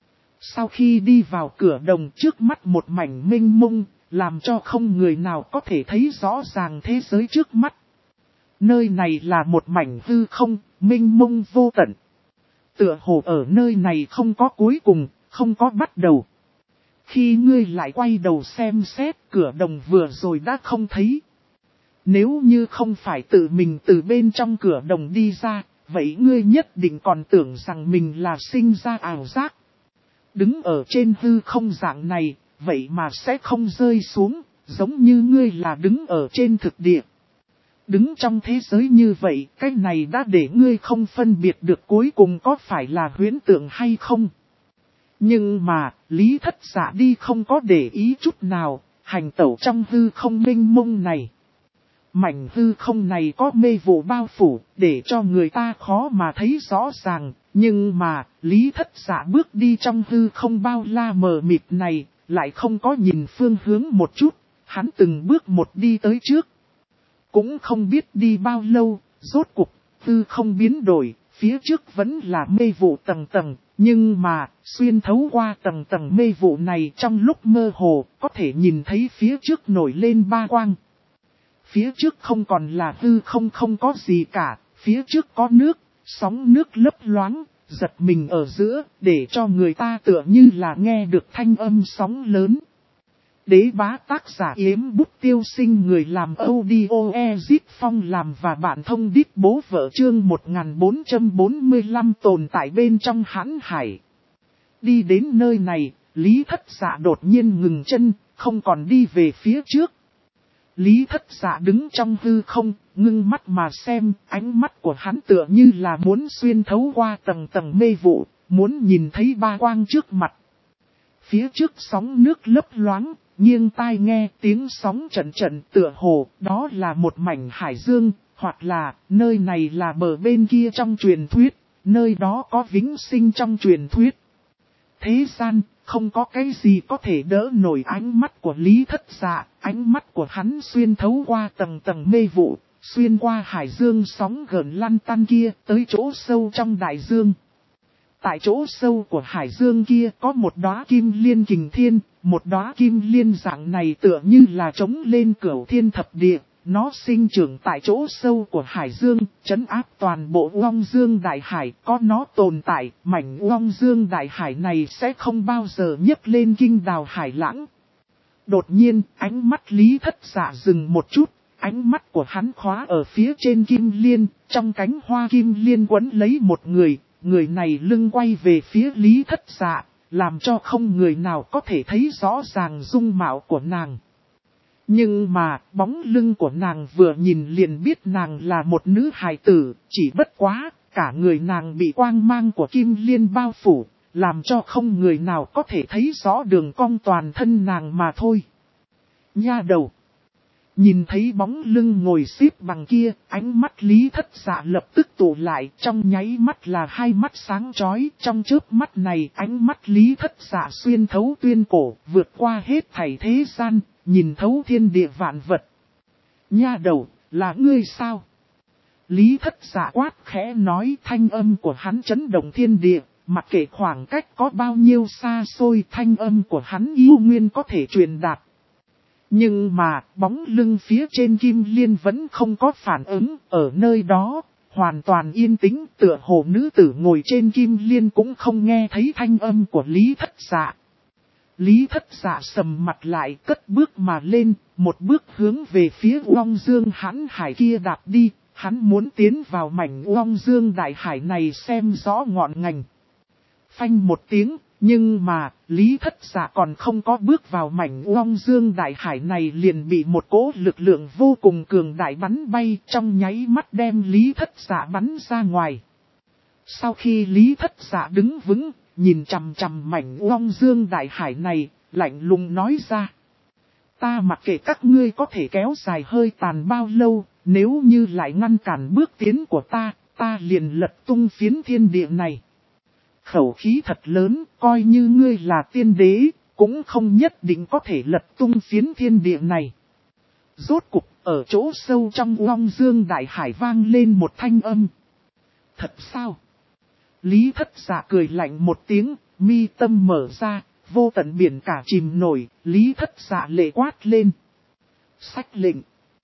Sau khi đi vào cửa đồng, trước mắt một mảnh mênh mông, làm cho không người nào có thể thấy rõ ràng thế giới trước mắt. Nơi này là một mảnh hư không, mênh mông vô tận. Tựa hồ ở nơi này không có cuối cùng, không có bắt đầu. Khi ngươi lại quay đầu xem xét, cửa đồng vừa rồi đã không thấy. Nếu như không phải tự mình từ bên trong cửa đồng đi ra, vậy ngươi nhất định còn tưởng rằng mình là sinh ra ảo giác. Đứng ở trên hư không dạng này, vậy mà sẽ không rơi xuống, giống như ngươi là đứng ở trên thực địa. Đứng trong thế giới như vậy, cái này đã để ngươi không phân biệt được cuối cùng có phải là huyễn tượng hay không. Nhưng mà, Lý Thất Dạ đi không có để ý chút nào, hành tẩu trong hư không mênh mông này. Mảnh hư không này có mê vụ bao phủ, để cho người ta khó mà thấy rõ ràng, nhưng mà, Lý Thất Dạ bước đi trong hư không bao la mờ mịt này, lại không có nhìn phương hướng một chút, hắn từng bước một đi tới trước. Cũng không biết đi bao lâu, rốt cuộc, hư không biến đổi, phía trước vẫn là mê vụ tầng tầng, nhưng mà, xuyên thấu qua tầng tầng mê vụ này trong lúc mơ hồ, có thể nhìn thấy phía trước nổi lên ba quang. Phía trước không còn là hư không, không có gì cả, phía trước có nước, sóng nước lấp loáng, giật mình ở giữa, để cho người ta tựa như là nghe được thanh âm sóng lớn. Đế bá tác giả Yếm Bút Tiêu Sinh, người làm audio Ezit Phong làm và bạn thông đít bố vợ, chương 1445 tồn tại bên trong hãn hải. Đi đến nơi này, Lý Thất Dạ đột nhiên ngừng chân, không còn đi về phía trước. Lý Thất Dạ đứng trong hư không, ngưng mắt mà xem, ánh mắt của hắn tựa như là muốn xuyên thấu qua tầng tầng mê vụ, muốn nhìn thấy ba quang trước mặt. Phía trước sóng nước lấp loáng, nghiêng tai nghe tiếng sóng trận trận, tựa hồ, đó là một mảnh hải dương, hoặc là, nơi này là bờ bên kia trong truyền thuyết, nơi đó có vĩnh sinh trong truyền thuyết. Thế gian, không có cái gì có thể đỡ nổi ánh mắt của Lý Thất Dạ, ánh mắt của hắn xuyên thấu qua tầng tầng mê vụ, xuyên qua hải dương sóng gợn lăn tăn kia, tới chỗ sâu trong đại dương. Tại chỗ sâu của hải dương kia có một đóa kim liên kình thiên, một đóa kim liên dạng này tựa như là trống lên cửu thiên thập địa, nó sinh trưởng tại chỗ sâu của hải dương, trấn áp toàn bộ Uông Dương Đại Hải, có nó tồn tại, mảnh Uông Dương Đại Hải này sẽ không bao giờ nhấc lên kinh đào hải lãng. Đột nhiên, ánh mắt Lý Thất Dạ dừng một chút, ánh mắt của hắn khóa ở phía trên kim liên, trong cánh hoa kim liên quấn lấy một người, người này lưng quay về phía Lý Thất Dạ, làm cho không người nào có thể thấy rõ ràng dung mạo của nàng. Nhưng mà, bóng lưng của nàng vừa nhìn liền biết nàng là một nữ hài tử, chỉ bất quá, cả người nàng bị quang mang của kim liên bao phủ, làm cho không người nào có thể thấy rõ đường cong toàn thân nàng mà thôi. Nha đầu! Nhìn thấy bóng lưng ngồi xếp bằng kia, ánh mắt Lý Thất Dạ lập tức tụ lại, trong nháy mắt là hai mắt sáng chói, trong chớp mắt này ánh mắt Lý Thất Dạ xuyên thấu tuyên cổ, vượt qua hết thảy thế gian, nhìn thấu thiên địa vạn vật. Nha đầu, là ngươi sao? Lý Thất Dạ quát khẽ nói, thanh âm của hắn chấn động thiên địa, mặc kệ khoảng cách có bao nhiêu xa xôi, thanh âm của hắn yêu nguyên có thể truyền đạt. Nhưng mà, bóng lưng phía trên kim liên vẫn không có phản ứng, ở nơi đó, hoàn toàn yên tĩnh, tựa hồ nữ tử ngồi trên kim liên cũng không nghe thấy thanh âm của Lý Thất Dạ. Lý Thất Dạ sầm mặt lại, cất bước mà lên, một bước hướng về phía Long Dương hãn hải kia đạp đi, hắn muốn tiến vào mảnh Long Dương đại hải này xem rõ ngọn ngành. Phanh một tiếng. Nhưng mà, Lý Thất Dạ còn không có bước vào mảnh Long Dương đại hải này liền bị một cỗ lực lượng vô cùng cường đại bắn bay, trong nháy mắt đem Lý Thất Dạ bắn ra ngoài. Sau khi Lý Thất Dạ đứng vững, nhìn chằm chằm mảnh Long Dương đại hải này, lạnh lùng nói ra. Ta mặc kệ các ngươi có thể kéo dài hơi tàn bao lâu, nếu như lại ngăn cản bước tiến của ta liền lật tung phiến thiên địa này. Khẩu khí thật lớn, coi như ngươi là tiên đế, cũng không nhất định có thể lật tung phiến thiên địa này. Rốt cục, ở chỗ sâu trong Long Dương đại hải vang lên một thanh âm. Thật sao? Lý Thất Dạ cười lạnh một tiếng, mi tâm mở ra, vô tận biển cả chìm nổi, Lý Thất Dạ lệ quát lên. Sách lệnh.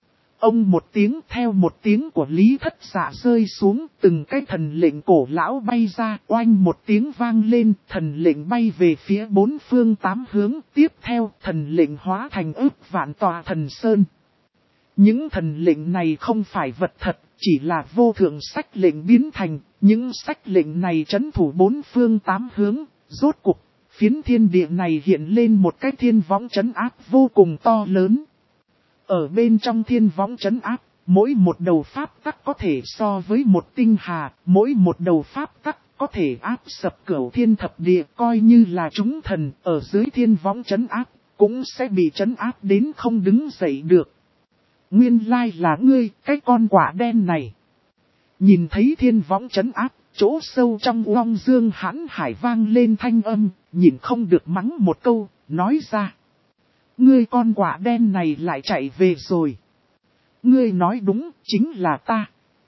Ông một tiếng theo một tiếng của Lý Thất Dạ rơi xuống, từng cái thần lệnh cổ lão bay ra, oanh một tiếng vang lên, thần lệnh bay về phía bốn phương tám hướng, tiếp theo thần lệnh hóa thành ức vạn tòa thần sơn. Những thần lệnh này không phải vật thật, chỉ là vô thượng sách lệnh biến thành, những sách lệnh này trấn thủ bốn phương tám hướng, rốt cục, phiến thiên địa này hiện lên một cái thiên võng trấn áp vô cùng to lớn. Ở bên trong thiên võng trấn áp, mỗi một đầu pháp tắc có thể so với một tinh hà, mỗi một đầu pháp tắc có thể áp sập cửu thiên thập địa, coi như là chúng thần ở dưới thiên võng trấn áp, cũng sẽ bị trấn áp đến không đứng dậy được. Nguyên lai là ngươi, cái con quả đen này. Nhìn thấy thiên võng trấn áp, chỗ sâu trong Long Dương hãn hải vang lên thanh âm, nhìn không được mắng một câu, nói ra. Ngươi con quả đen này lại chạy về rồi. Ngươi nói đúng, chính là ta.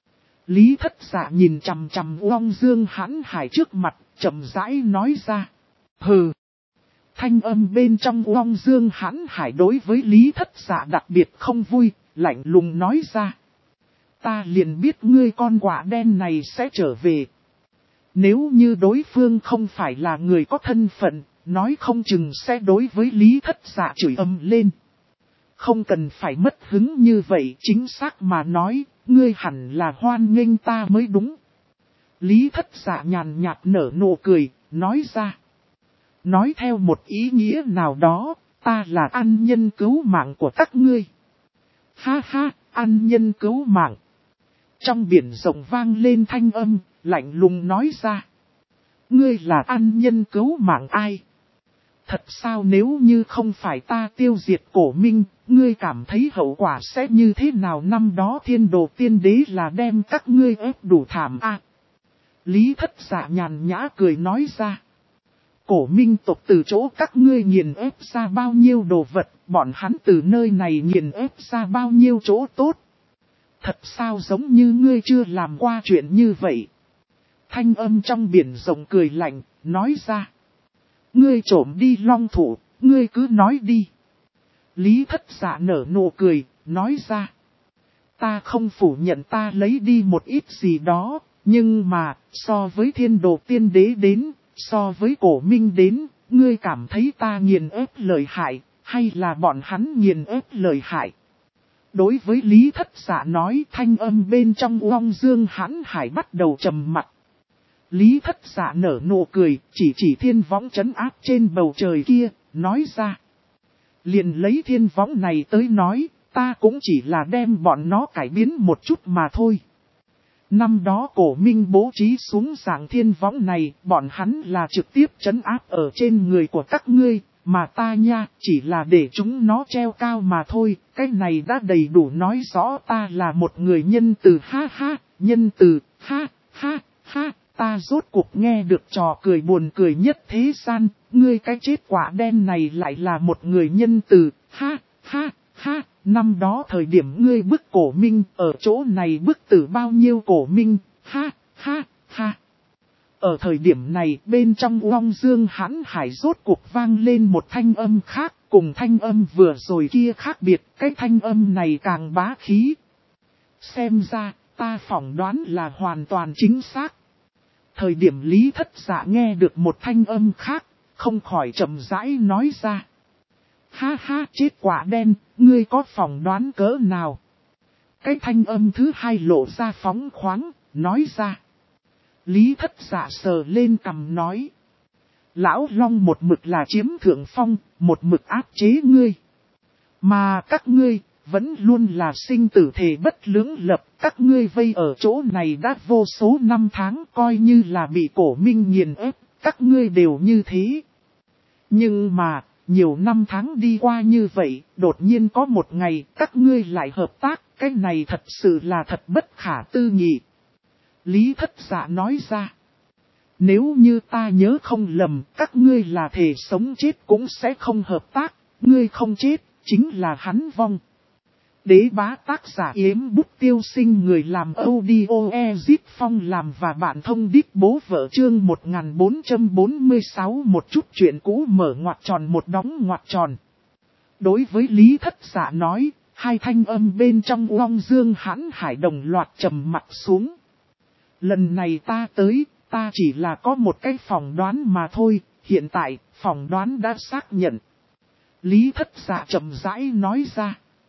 Lý Thất Dạ nhìn chằm chằm Long Dương hãn hải trước mặt, chậm rãi nói ra. Hừ. Thanh âm bên trong Long Dương hãn hải đối với Lý Thất Dạ đặc biệt không vui, lạnh lùng nói ra. Ta liền biết ngươi con quả đen này sẽ trở về. Nếu như đối phương không phải là người có thân phận, nói không chừng sẽ đối với Lý Thất Dạ chửi ầm lên. Không cần phải mất hứng như vậy, chính xác mà nói, ngươi hẳn là hoan nghênh ta mới đúng. Lý Thất Dạ nhàn nhạt nở nụ cười, nói ra. Nói theo một ý nghĩa nào đó, ta là ân nhân cứu mạng của các ngươi. Ha ha, ân nhân cứu mạng. Trong biển rộng vang lên thanh âm, lạnh lùng nói ra. Ngươi là ân nhân cứu mạng ai? Thật sao nếu như không phải ta tiêu diệt cổ minh, ngươi cảm thấy hậu quả sẽ như thế nào? Năm đó thiên đồ tiên đế là đem các ngươi ép đủ thảm a. Lý Thất Dạ nhàn nhã cười nói ra. Cổ minh tộc từ chỗ các ngươi nghiền ép ra bao nhiêu đồ vật, bọn hắn từ nơi này nghiền ép ra bao nhiêu chỗ tốt. Thật sao giống như ngươi chưa làm qua chuyện như vậy? Thanh âm trong biển rộng cười lạnh, nói ra. Ngươi trộm đi long thủ, ngươi cứ nói đi. Lý Thất Dạ nở nụ cười, nói ra. Ta không phủ nhận ta lấy đi một ít gì đó, nhưng mà, so với thiên đồ tiên đế đến, so với cổ minh đến, ngươi cảm thấy ta nghiền ép lợi hại, hay là bọn hắn nghiền ép lợi hại? Đối với Lý Thất Dạ nói, thanh âm bên trong Long Dương hãn hải bắt đầu trầm mặc. Lý Thất Dạ nở nụ cười, chỉ thiên võng trấn áp trên bầu trời kia, nói ra. Liền lấy thiên võng này tới nói, ta cũng chỉ là đem bọn nó cải biến một chút mà thôi. Năm đó Cổ Minh bố trí xuống dạng thiên võng này, bọn hắn là trực tiếp trấn áp ở trên người của các ngươi, mà ta nha, chỉ là để chúng nó treo cao mà thôi. Cái này đã đầy đủ nói rõ ta là một người nhân từ, ha ha, nhân từ, ha ha ha. Ta rốt cuộc nghe được trò cười buồn cười nhất thế gian, ngươi cái chết quả đen này lại là một người nhân từ, ha ha ha. Năm đó thời điểm ngươi bức Cổ Minh, ở chỗ này bức tử bao nhiêu Cổ Minh, ha ha ha. Ở thời điểm này, bên trong Long Dương hãn hải rốt cuộc vang lên một thanh âm khác, cùng thanh âm vừa rồi kia khác biệt, cái thanh âm này càng bá khí. Xem ra, ta phỏng đoán là hoàn toàn chính xác. Thời điểm Lý Thất Dạ nghe được một thanh âm khác, không khỏi chậm rãi nói ra. Ha ha, chết quả đen, ngươi có phỏng đoán cỡ nào? Cái thanh âm thứ hai lộ ra phóng khoáng, nói ra. Lý Thất Dạ sờ lên cằm nói. Lão Long một mực là chiếm thượng phong, một mực áp chế ngươi. Mà các ngươi, vẫn luôn là sinh tử thể bất lưỡng lập. Các ngươi vây ở chỗ này đã vô số năm tháng, coi như là bị Cổ Minh nghiền ép, các ngươi đều như thế. Nhưng mà, nhiều năm tháng đi qua như vậy, đột nhiên có một ngày, các ngươi lại hợp tác, cái này thật sự là thật bất khả tư nghị. Lý Thất Dạ nói ra. Nếu như ta nhớ không lầm, các ngươi là thể sống chết cũng sẽ không hợp tác, ngươi không chết, chính là hắn vong. Đế bá tác giả Yếm Bút Tiêu Sinh, người làm audio Ezip Phong làm và bạn thông điệp bố vợ chương 1446. Một chút chuyện cũ mở ngoặc tròn một đóng ngoặc tròn. Đối với Lý Thất Dạ nói, hai thanh âm bên trong Long Dương hãn hải đồng loạt trầm mặt xuống. Lần này ta tới, ta chỉ là có một cái phỏng đoán mà thôi, hiện tại, phỏng đoán đã xác nhận. Lý Thất Dạ chậm rãi nói ra.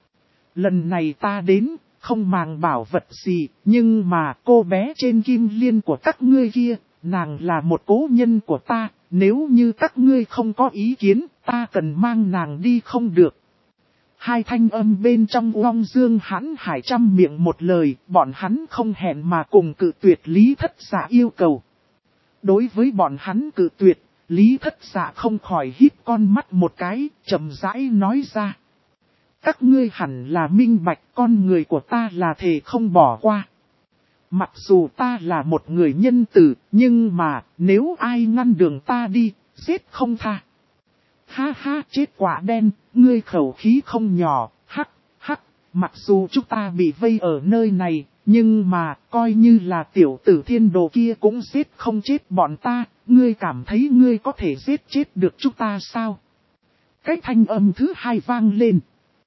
Lần này ta đến, không màng bảo vật gì, nhưng mà cô bé trên kim liên của các ngươi kia, nàng là một cố nhân của ta, nếu như các ngươi không có ý kiến, ta cần mang nàng đi không được. Hai thanh âm bên trong Long Dương hãn hải trăm miệng một lời, bọn hắn không hẹn mà cùng cự tuyệt Lý Thất Dạ yêu cầu. Đối với bọn hắn cự tuyệt, Lý Thất Dạ không khỏi híp con mắt một cái, chậm rãi nói ra. Các ngươi hẳn là minh bạch, con người của ta là thề không bỏ qua. Mặc dù ta là một người nhân từ, nhưng mà nếu ai ngăn đường ta đi, giết không tha. Ha ha, chết quả đen, ngươi khẩu khí không nhỏ, hắc, hắc, mặc dù chúng ta bị vây ở nơi này, nhưng mà coi như là tiểu tử thiên đồ kia cũng giết không chết bọn ta, ngươi cảm thấy ngươi có thể giết chết được chúng ta sao? Cái thanh âm thứ hai vang lên.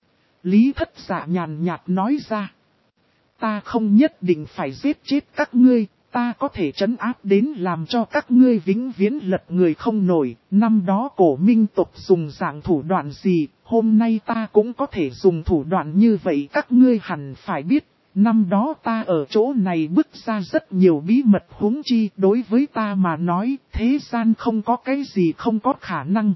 Lý Thất Dạ nhàn nhạt nói ra. Ta không nhất định phải giết chết các ngươi, ta có thể trấn áp đến làm cho các ngươi vĩnh viễn lật người không nổi. Năm đó Cổ Minh tộc dùng dạng thủ đoạn gì, hôm nay ta cũng có thể dùng thủ đoạn như vậy. Các ngươi hẳn phải biết, năm đó ta ở chỗ này bức ra rất nhiều bí mật, huống chi đối với ta mà nói, thế gian không có cái gì không có khả năng.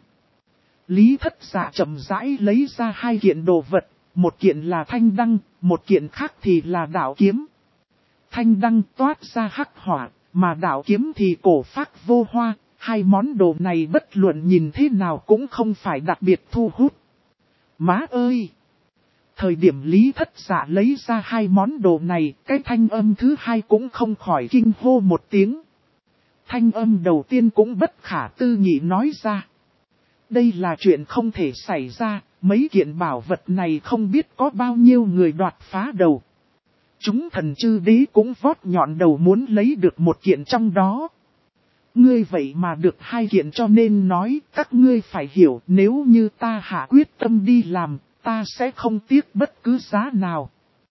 Lý Thất Dạ chậm rãi lấy ra hai kiện đồ vật, một kiện là thanh đăng, một kiện khác thì là đạo kiếm. Thanh đăng toát ra hắc hỏa, mà đạo kiếm thì cổ phác vô hoa, hai món đồ này bất luận nhìn thế nào cũng không phải đặc biệt thu hút. Má ơi! Thời điểm Lý Thất Dạ lấy ra hai món đồ này, cái thanh âm thứ hai cũng không khỏi kinh hô một tiếng. Thanh âm đầu tiên cũng bất khả tư nghị nói ra. Đây là chuyện không thể xảy ra, mấy kiện bảo vật này không biết có bao nhiêu người đoạt phá đầu. Chúng thần chư đế cũng vót nhọn đầu muốn lấy được một kiện trong đó. Ngươi vậy mà được hai kiện, cho nên nói các ngươi phải hiểu, nếu như ta hạ quyết tâm đi làm, ta sẽ không tiếc bất cứ giá nào.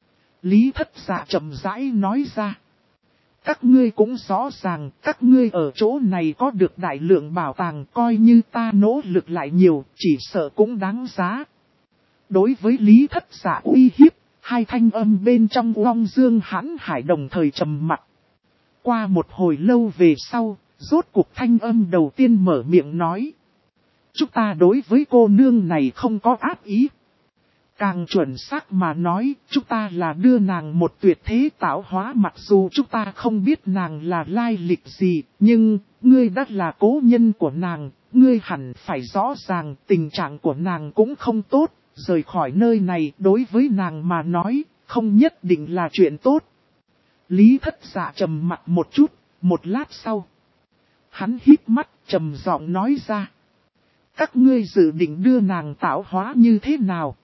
Lý Thất Dạ chậm rãi nói ra. Các ngươi cũng rõ ràng, các ngươi ở chỗ này có được đại lượng bảo tàng, coi như ta nỗ lực lại nhiều, chỉ sợ cũng đáng giá. Đối với Lý Thất Dạ uy hiếp, Hai thanh âm bên trong Long Dương Hãn Hải đồng thời trầm mặc. Qua một hồi lâu về sau, rốt cuộc thanh âm đầu tiên mở miệng nói. Chúng ta đối với cô nương này không có ác ý. Càng chuẩn xác mà nói, chúng ta là đưa nàng một tuyệt thế tạo hóa, mặc dù chúng ta không biết nàng là lai lịch gì, nhưng, ngươi đã là cố nhân của nàng, ngươi hẳn phải rõ ràng tình trạng của nàng cũng không tốt, rời khỏi nơi này đối với nàng mà nói, không nhất định là chuyện tốt. Lý Thất Dạ trầm mặt một chút, một lát sau. Hắn hít mắt trầm giọng nói ra. Các ngươi dự định đưa nàng tạo hóa như thế nào?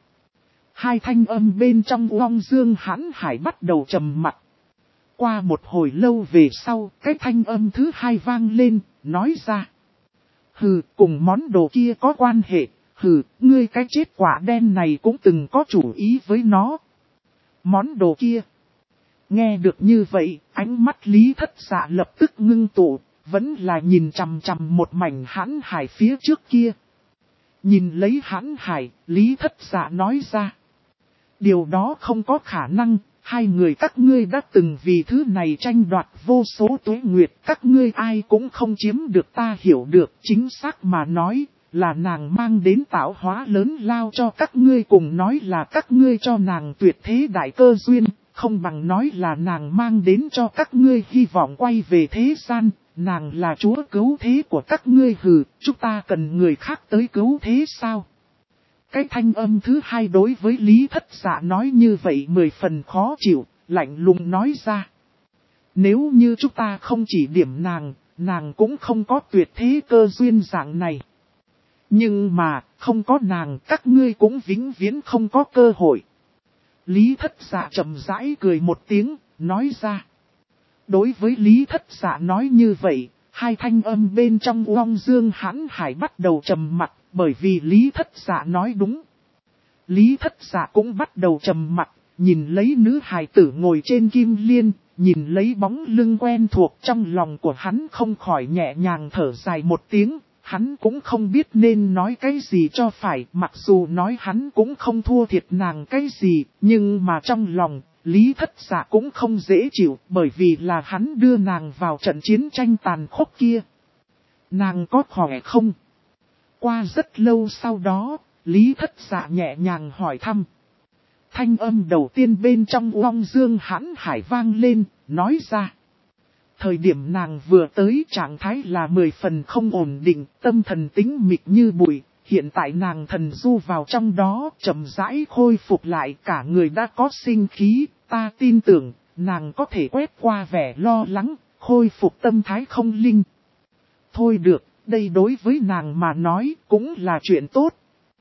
Hai thanh âm bên trong Long Dương Hãn Hải bắt đầu trầm mặc. Qua một hồi lâu về sau, cái thanh âm thứ hai vang lên, nói ra. Hừ, cùng món đồ kia có quan hệ, hừ, ngươi cái chết quả đen này cũng từng có chủ ý với nó. Món đồ kia. Nghe được như vậy, ánh mắt Lý Thất Dạ lập tức ngưng tụ, vẫn là nhìn chằm chằm một mảnh hãn hải phía trước kia. Nhìn lấy hãn hải, Lý Thất Dạ nói ra. Điều đó không có khả năng, hai người các ngươi đã từng vì thứ này tranh đoạt vô số tuế nguyệt, các ngươi ai cũng không chiếm được, ta hiểu được, chính xác mà nói, là nàng mang đến tạo hóa lớn lao cho các ngươi, cùng nói là các ngươi cho nàng tuyệt thế đại cơ duyên, không bằng nói là nàng mang đến cho các ngươi hy vọng quay về thế gian, nàng là chúa cứu thế của các ngươi, hừ, chúng ta cần người khác tới cứu thế sao? Cái thanh âm thứ hai đối với Lý Thất Dạ nói như vậy 10 phần khó chịu, lạnh lùng nói ra. Nếu như chúng ta không chỉ điểm nàng, nàng cũng không có tuyệt thế cơ duyên dạng này. Nhưng mà, không có nàng, các ngươi cũng vĩnh viễn không có cơ hội. Lý Thất Dạ chậm rãi cười một tiếng, nói ra. Đối với Lý Thất Dạ nói như vậy, hai thanh âm bên trong Long Dương Hãn Hải bắt đầu trầm mặc, bởi vì Lý Thất Dạ nói đúng. Lý Thất Dạ cũng bắt đầu trầm mặc, nhìn lấy nữ hài tử ngồi trên kim liên, nhìn lấy bóng lưng quen thuộc, trong lòng của hắn không khỏi nhẹ nhàng thở dài một tiếng. Hắn cũng không biết nên nói cái gì cho phải, mặc dù nói hắn cũng không thua thiệt nàng cái gì, nhưng mà trong lòng, Lý Thất Dạ cũng không dễ chịu, bởi vì là hắn đưa nàng vào trận chiến tranh tàn khốc kia. Nàng có khỏe không? Qua rất lâu sau đó, Lý Thất Dạ nhẹ nhàng hỏi thăm. Thanh âm đầu tiên bên trong Long Dương Hãn Hải vang lên, nói ra. Thời điểm nàng vừa tới trạng thái là 10 phần không ổn định, tâm thần tĩnh mịch như bụi, hiện tại nàng thần du vào trong đó, chậm rãi khôi phục lại, cả người đã có sinh khí, ta tin tưởng, nàng có thể quét qua vẻ lo lắng, khôi phục tâm thái không linh. Thôi được, đây đối với nàng mà nói cũng là chuyện tốt.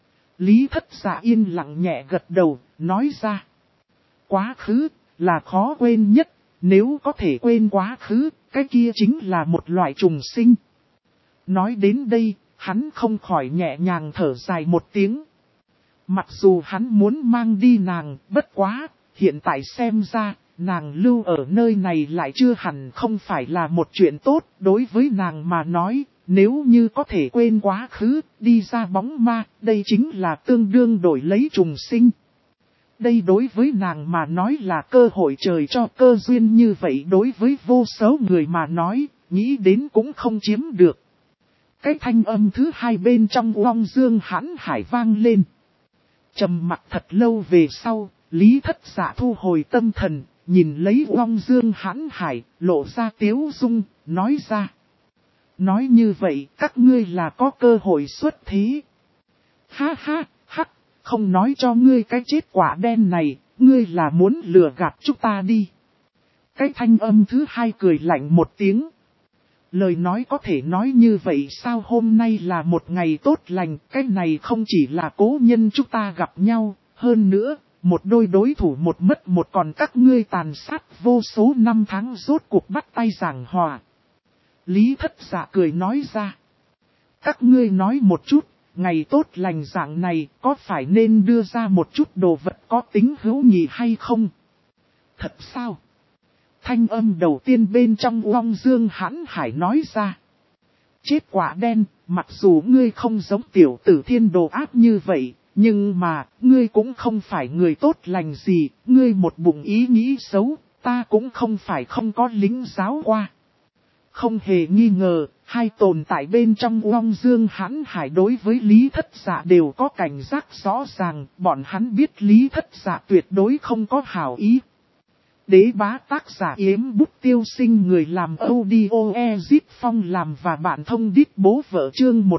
Lý Thất Dạ yên lặng nhẹ gật đầu, nói ra. Quá khứ, là khó quên nhất. Nếu có thể quên quá khứ, cái kia chính là một loại trùng sinh. Nói đến đây, hắn không khỏi nhẹ nhàng thở dài một tiếng. Mặc dù hắn muốn mang đi nàng, bất quá, hiện tại xem ra, nàng lưu ở nơi này lại chưa hẳn không phải là một chuyện tốt. Đối với nàng mà nói, nếu như có thể quên quá khứ, đi ra bóng ma, đây chính là tương đương đổi lấy trùng sinh. Đây đối với nàng mà nói là cơ hội trời cho, cơ duyên như vậy đối với vô số người mà nói, nghĩ đến cũng không chiếm được. Cái thanh âm thứ hai bên trong Long Dương Hãn Hải vang lên. Trầm mặc thật lâu về sau, Lý Thất Dạ thu hồi tâm thần, nhìn lấy Long Dương Hãn Hải, lộ ra tiếu dung, nói ra. Nói như vậy, các ngươi là có cơ hội xuất thế. Ha ha, hắc. Không nói cho ngươi cái chết quả đen này, ngươi là muốn lừa gạt chúng ta đi. Cái thanh âm thứ hai cười lạnh một tiếng. Lời nói có thể nói như vậy sao, hôm nay là một ngày tốt lành, cái này không chỉ là cố nhân chúng ta gặp nhau, hơn nữa, một đôi đối thủ một mất một, còn các ngươi tàn sát vô số năm tháng rốt cuộc bắt tay giảng hòa. Lý Thất Dạ cười nói ra. Các ngươi nói một chút. Ngày tốt lành dạng này có phải nên đưa ra một chút đồ vật có tính hữu nghị hay không? Thật sao? Thanh âm đầu tiên bên trong Long Dương Hãn Hải nói ra. Chết quả đen, mặc dù ngươi không giống tiểu tử thiên đồ ác như vậy, Nhưng mà, ngươi cũng không phải người tốt lành gì, ngươi một bụng ý nghĩ xấu, ta cũng không phải không có lính giáo qua. Không hề nghi ngờ, hai tồn tại bên trong Uông Dương Hãn Hải đối với Lý Thất Dạ đều có cảnh giác rõ ràng, bọn hắn biết Lý Thất Dạ tuyệt đối không có hảo ý. Đế bá tác giả Yếm Bút Tiêu Sinh, người làm audio Ezip Phong làm và bạn thông đít bố vợ, chương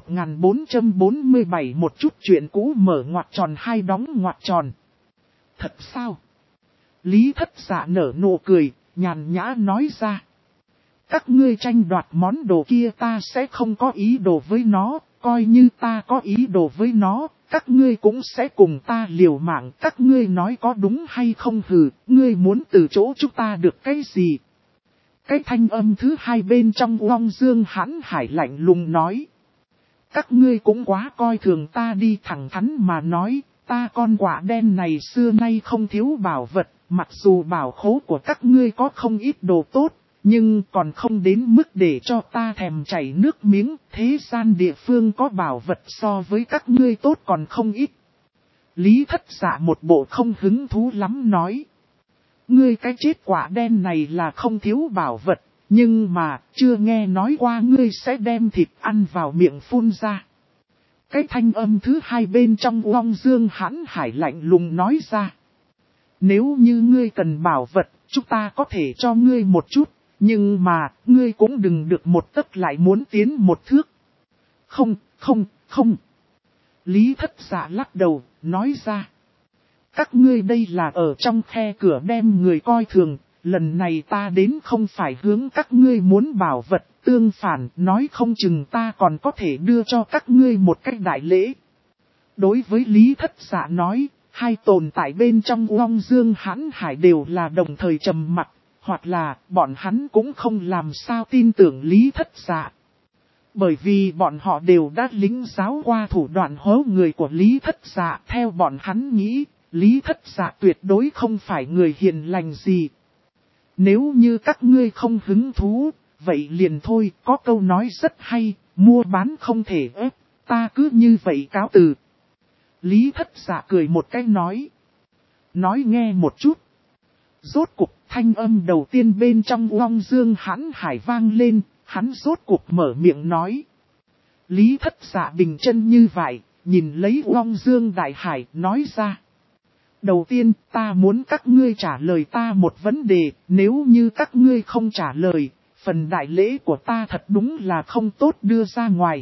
1447. Một chút chuyện cũ mở ngoặc tròn hai đóng ngoặc tròn. Thật sao? Lý Thất Dạ nở nụ cười, nhàn nhã nói ra. Các ngươi tranh đoạt món đồ kia, ta sẽ không có ý đồ với nó, coi như ta có ý đồ với nó, các ngươi cũng sẽ cùng ta liều mạng. Các ngươi nói có đúng hay không? Hừ, ngươi muốn từ chỗ chúng ta được cái gì? Cái thanh âm thứ hai bên trong Uông Dương Hãn Hải lạnh lùng nói. Các ngươi cũng quá coi thường ta đi, thẳng thắn mà nói, ta con quả đen này xưa nay không thiếu bảo vật, mặc dù bảo khố của các ngươi có không ít đồ tốt. Nhưng còn không đến mức để cho ta thèm chảy nước miếng, thế gian địa phương có bảo vật so với các ngươi tốt còn không ít. Lý Thất Dạ một bộ không hứng thú lắm nói. Ngươi cái chết quả đen này là không thiếu bảo vật, nhưng mà chưa nghe nói qua ngươi sẽ đem thịt ăn vào miệng phun ra. Cái thanh âm thứ hai bên trong Uông Dương Hãn Hải lạnh lùng nói ra. Nếu như ngươi cần bảo vật, chúng ta có thể cho ngươi một chút. Nhưng mà, ngươi cũng đừng được một tấc lại muốn tiến một thước. Không, không, không. Lý Thất Dạ lắc đầu, nói ra. Các ngươi đây là ở trong khe cửa đem người coi thường. Lần này ta đến không phải hướng các ngươi muốn bảo vật, tương phản, nói không chừng ta còn có thể đưa cho các ngươi một cách đại lễ. Đối với Lý Thất Dạ nói, hai tồn tại bên trong Uông Dương Hãn Hải đều là đồng thời trầm mặc. Hoặc là bọn hắn cũng không làm sao tin tưởng Lý Thất Dạ. Bởi vì bọn họ đều đã lĩnh giáo qua thủ đoạn hố người của Lý Thất Dạ. Theo bọn hắn nghĩ, Lý Thất Dạ tuyệt đối không phải người hiền lành gì. Nếu như các ngươi không hứng thú, vậy liền thôi, có câu nói rất hay, mua bán không thể ép, ta cứ như vậy cáo từ. Lý Thất Dạ cười một cái nói. Nói nghe một chút. Rốt cục thanh âm đầu tiên bên trong Uông Dương Hãn Hải vang lên, hắn rốt cục mở miệng nói. Lý Thất Dạ bình chân như vậy, nhìn lấy Uông Dương Đại Hải nói ra. Đầu tiên ta muốn các ngươi trả lời ta một vấn đề, nếu như các ngươi không trả lời, phần đại lễ của ta thật đúng là không tốt đưa ra ngoài.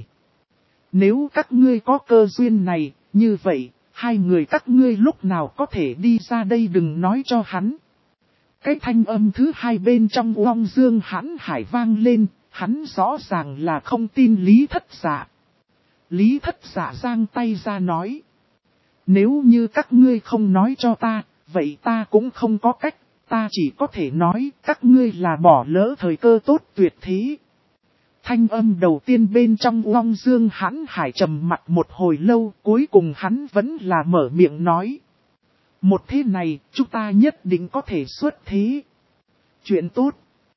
Nếu các ngươi có cơ duyên này, như vậy, hai người các ngươi lúc nào có thể đi ra đây đừng nói cho hắn. Cái thanh âm thứ hai bên trong Uông Dương Hãn Hải vang lên, hắn rõ ràng là không tin Lý Thất Dạ. Lý Thất Dạ giang tay ra nói. Nếu như các ngươi không nói cho ta, vậy ta cũng không có cách, ta chỉ có thể nói các ngươi là bỏ lỡ thời cơ tốt tuyệt thế. Thanh âm đầu tiên bên trong Uông Dương Hãn Hải trầm mặt một hồi lâu, cuối cùng hắn vẫn là mở miệng nói. Một thế này, chúng ta nhất định có thể xuất thế. Chuyện tốt.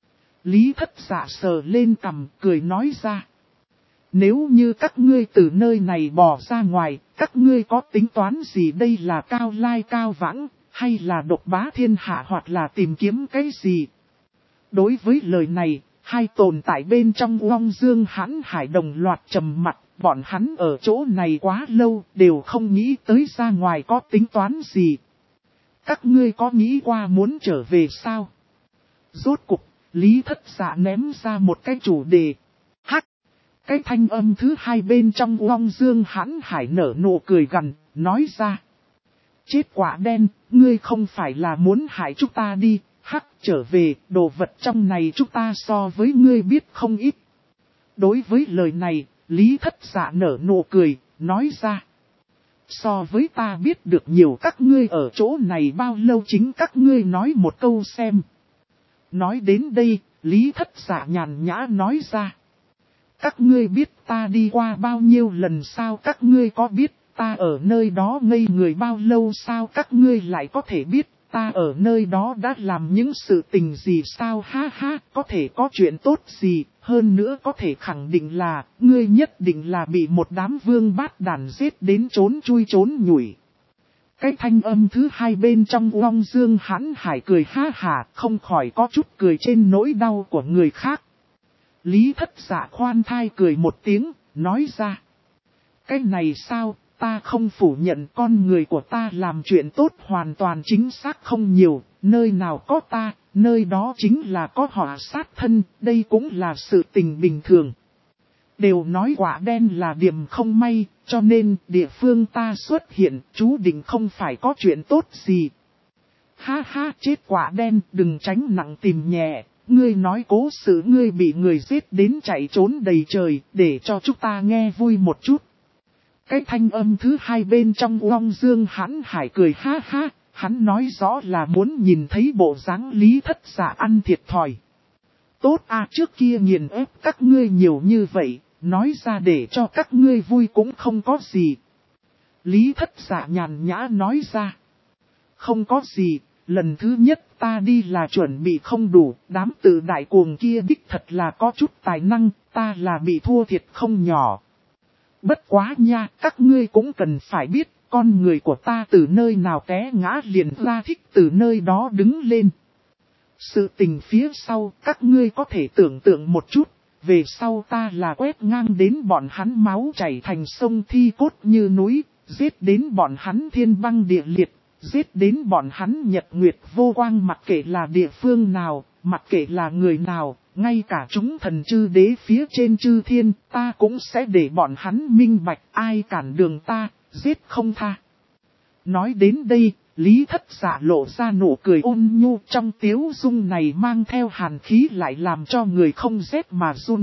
Lý Thất Dạ sờ lên cằm, cười nói ra. Nếu như các ngươi từ nơi này bỏ ra ngoài, các ngươi có tính toán gì đây là cao lai cao vãng, hay là độc bá thiên hạ hoặc là tìm kiếm cái gì? Đối với lời này, hai tồn tại bên trong Uông Dương Hãn Hải đồng loạt trầm mặt, bọn hắn ở chỗ này quá lâu, đều không nghĩ tới ra ngoài có tính toán gì. Các ngươi có nghĩ qua muốn trở về sao? Rốt cục, Lý Thất Dạ ném ra một cái chủ đề. Hắc! Cái thanh âm thứ hai bên trong Uông Dương Hãn Hải nở nụ cười gằn, nói ra. Chết quả đen, ngươi không phải là muốn hại chúng ta đi, hắc trở về, đồ vật trong này chúng ta so với ngươi biết không ít. Đối với lời này, Lý Thất Dạ nở nụ cười, nói ra. So với ta biết được nhiều các ngươi ở chỗ này bao lâu chính các ngươi nói một câu xem. Nói đến đây, Lý Thất Dạ nhàn nhã nói ra. Các ngươi biết ta đi qua bao nhiêu lần sao, các ngươi có biết ta ở nơi đó ngây người bao lâu sao, các ngươi lại có thể biết. ta ở nơi đó đã làm những sự tình gì sao ha ha, có thể có chuyện tốt gì, hơn nữa có thể khẳng định là, ngươi nhất định là bị một đám vương bát đàn giết đến trốn chui trốn nhủi. Cái thanh âm thứ hai bên trong Long Dương hãn hải cười ha hà, không khỏi có chút cười trên nỗi đau của người khác. Lý Thất Dạ khoan thai cười một tiếng, nói ra. Cái này sao, ta không phủ nhận con người của ta làm chuyện tốt hoàn toàn chính xác không nhiều, nơi nào có ta, nơi đó chính là có họa sát thân, đây cũng là sự tình bình thường. Đều nói quả đen là điểm không may, cho nên địa phương ta xuất hiện, chú định không phải có chuyện tốt gì. Ha ha, chết quả đen, đừng tránh nặng tìm nhẹ, ngươi nói cố sự ngươi bị người giết đến chạy trốn đầy trời, để cho chúng ta nghe vui một chút. Cái thanh âm thứ hai bên trong Long Dương hãn hải cười ha ha, hắn nói rõ là muốn nhìn thấy bộ dáng Lý Thất Dạ ăn thiệt thòi. Tốt à, trước kia nghiền ép các ngươi nhiều như vậy, nói ra để cho các ngươi vui cũng không có gì. Lý Thất Dạ nhàn nhã nói ra. Không có gì, lần thứ nhất ta đi là chuẩn bị không đủ, đám tự đại cuồng kia đích thật là có chút tài năng, ta là bị thua thiệt không nhỏ. Bất quá nha, các ngươi cũng cần phải biết, con người của ta từ nơi nào té ngã liền ra thích từ nơi đó đứng lên. Sự tình phía sau, các ngươi có thể tưởng tượng một chút, về sau ta là quét ngang đến bọn hắn máu chảy thành sông thi cốt như núi, giết đến bọn hắn thiên băng địa liệt, giết đến bọn hắn nhật nguyệt vô quang, mặc kệ là địa phương nào, mặc kệ là người nào, ngay cả chúng thần chư đế phía trên chư thiên, ta cũng sẽ để bọn hắn minh bạch ai cản đường ta, giết không tha. Nói đến đây, Lý Thất Dạ lộ ra nụ cười ôn nhu, trong tiếu dung này mang theo hàn khí lại làm cho người không rét mà run.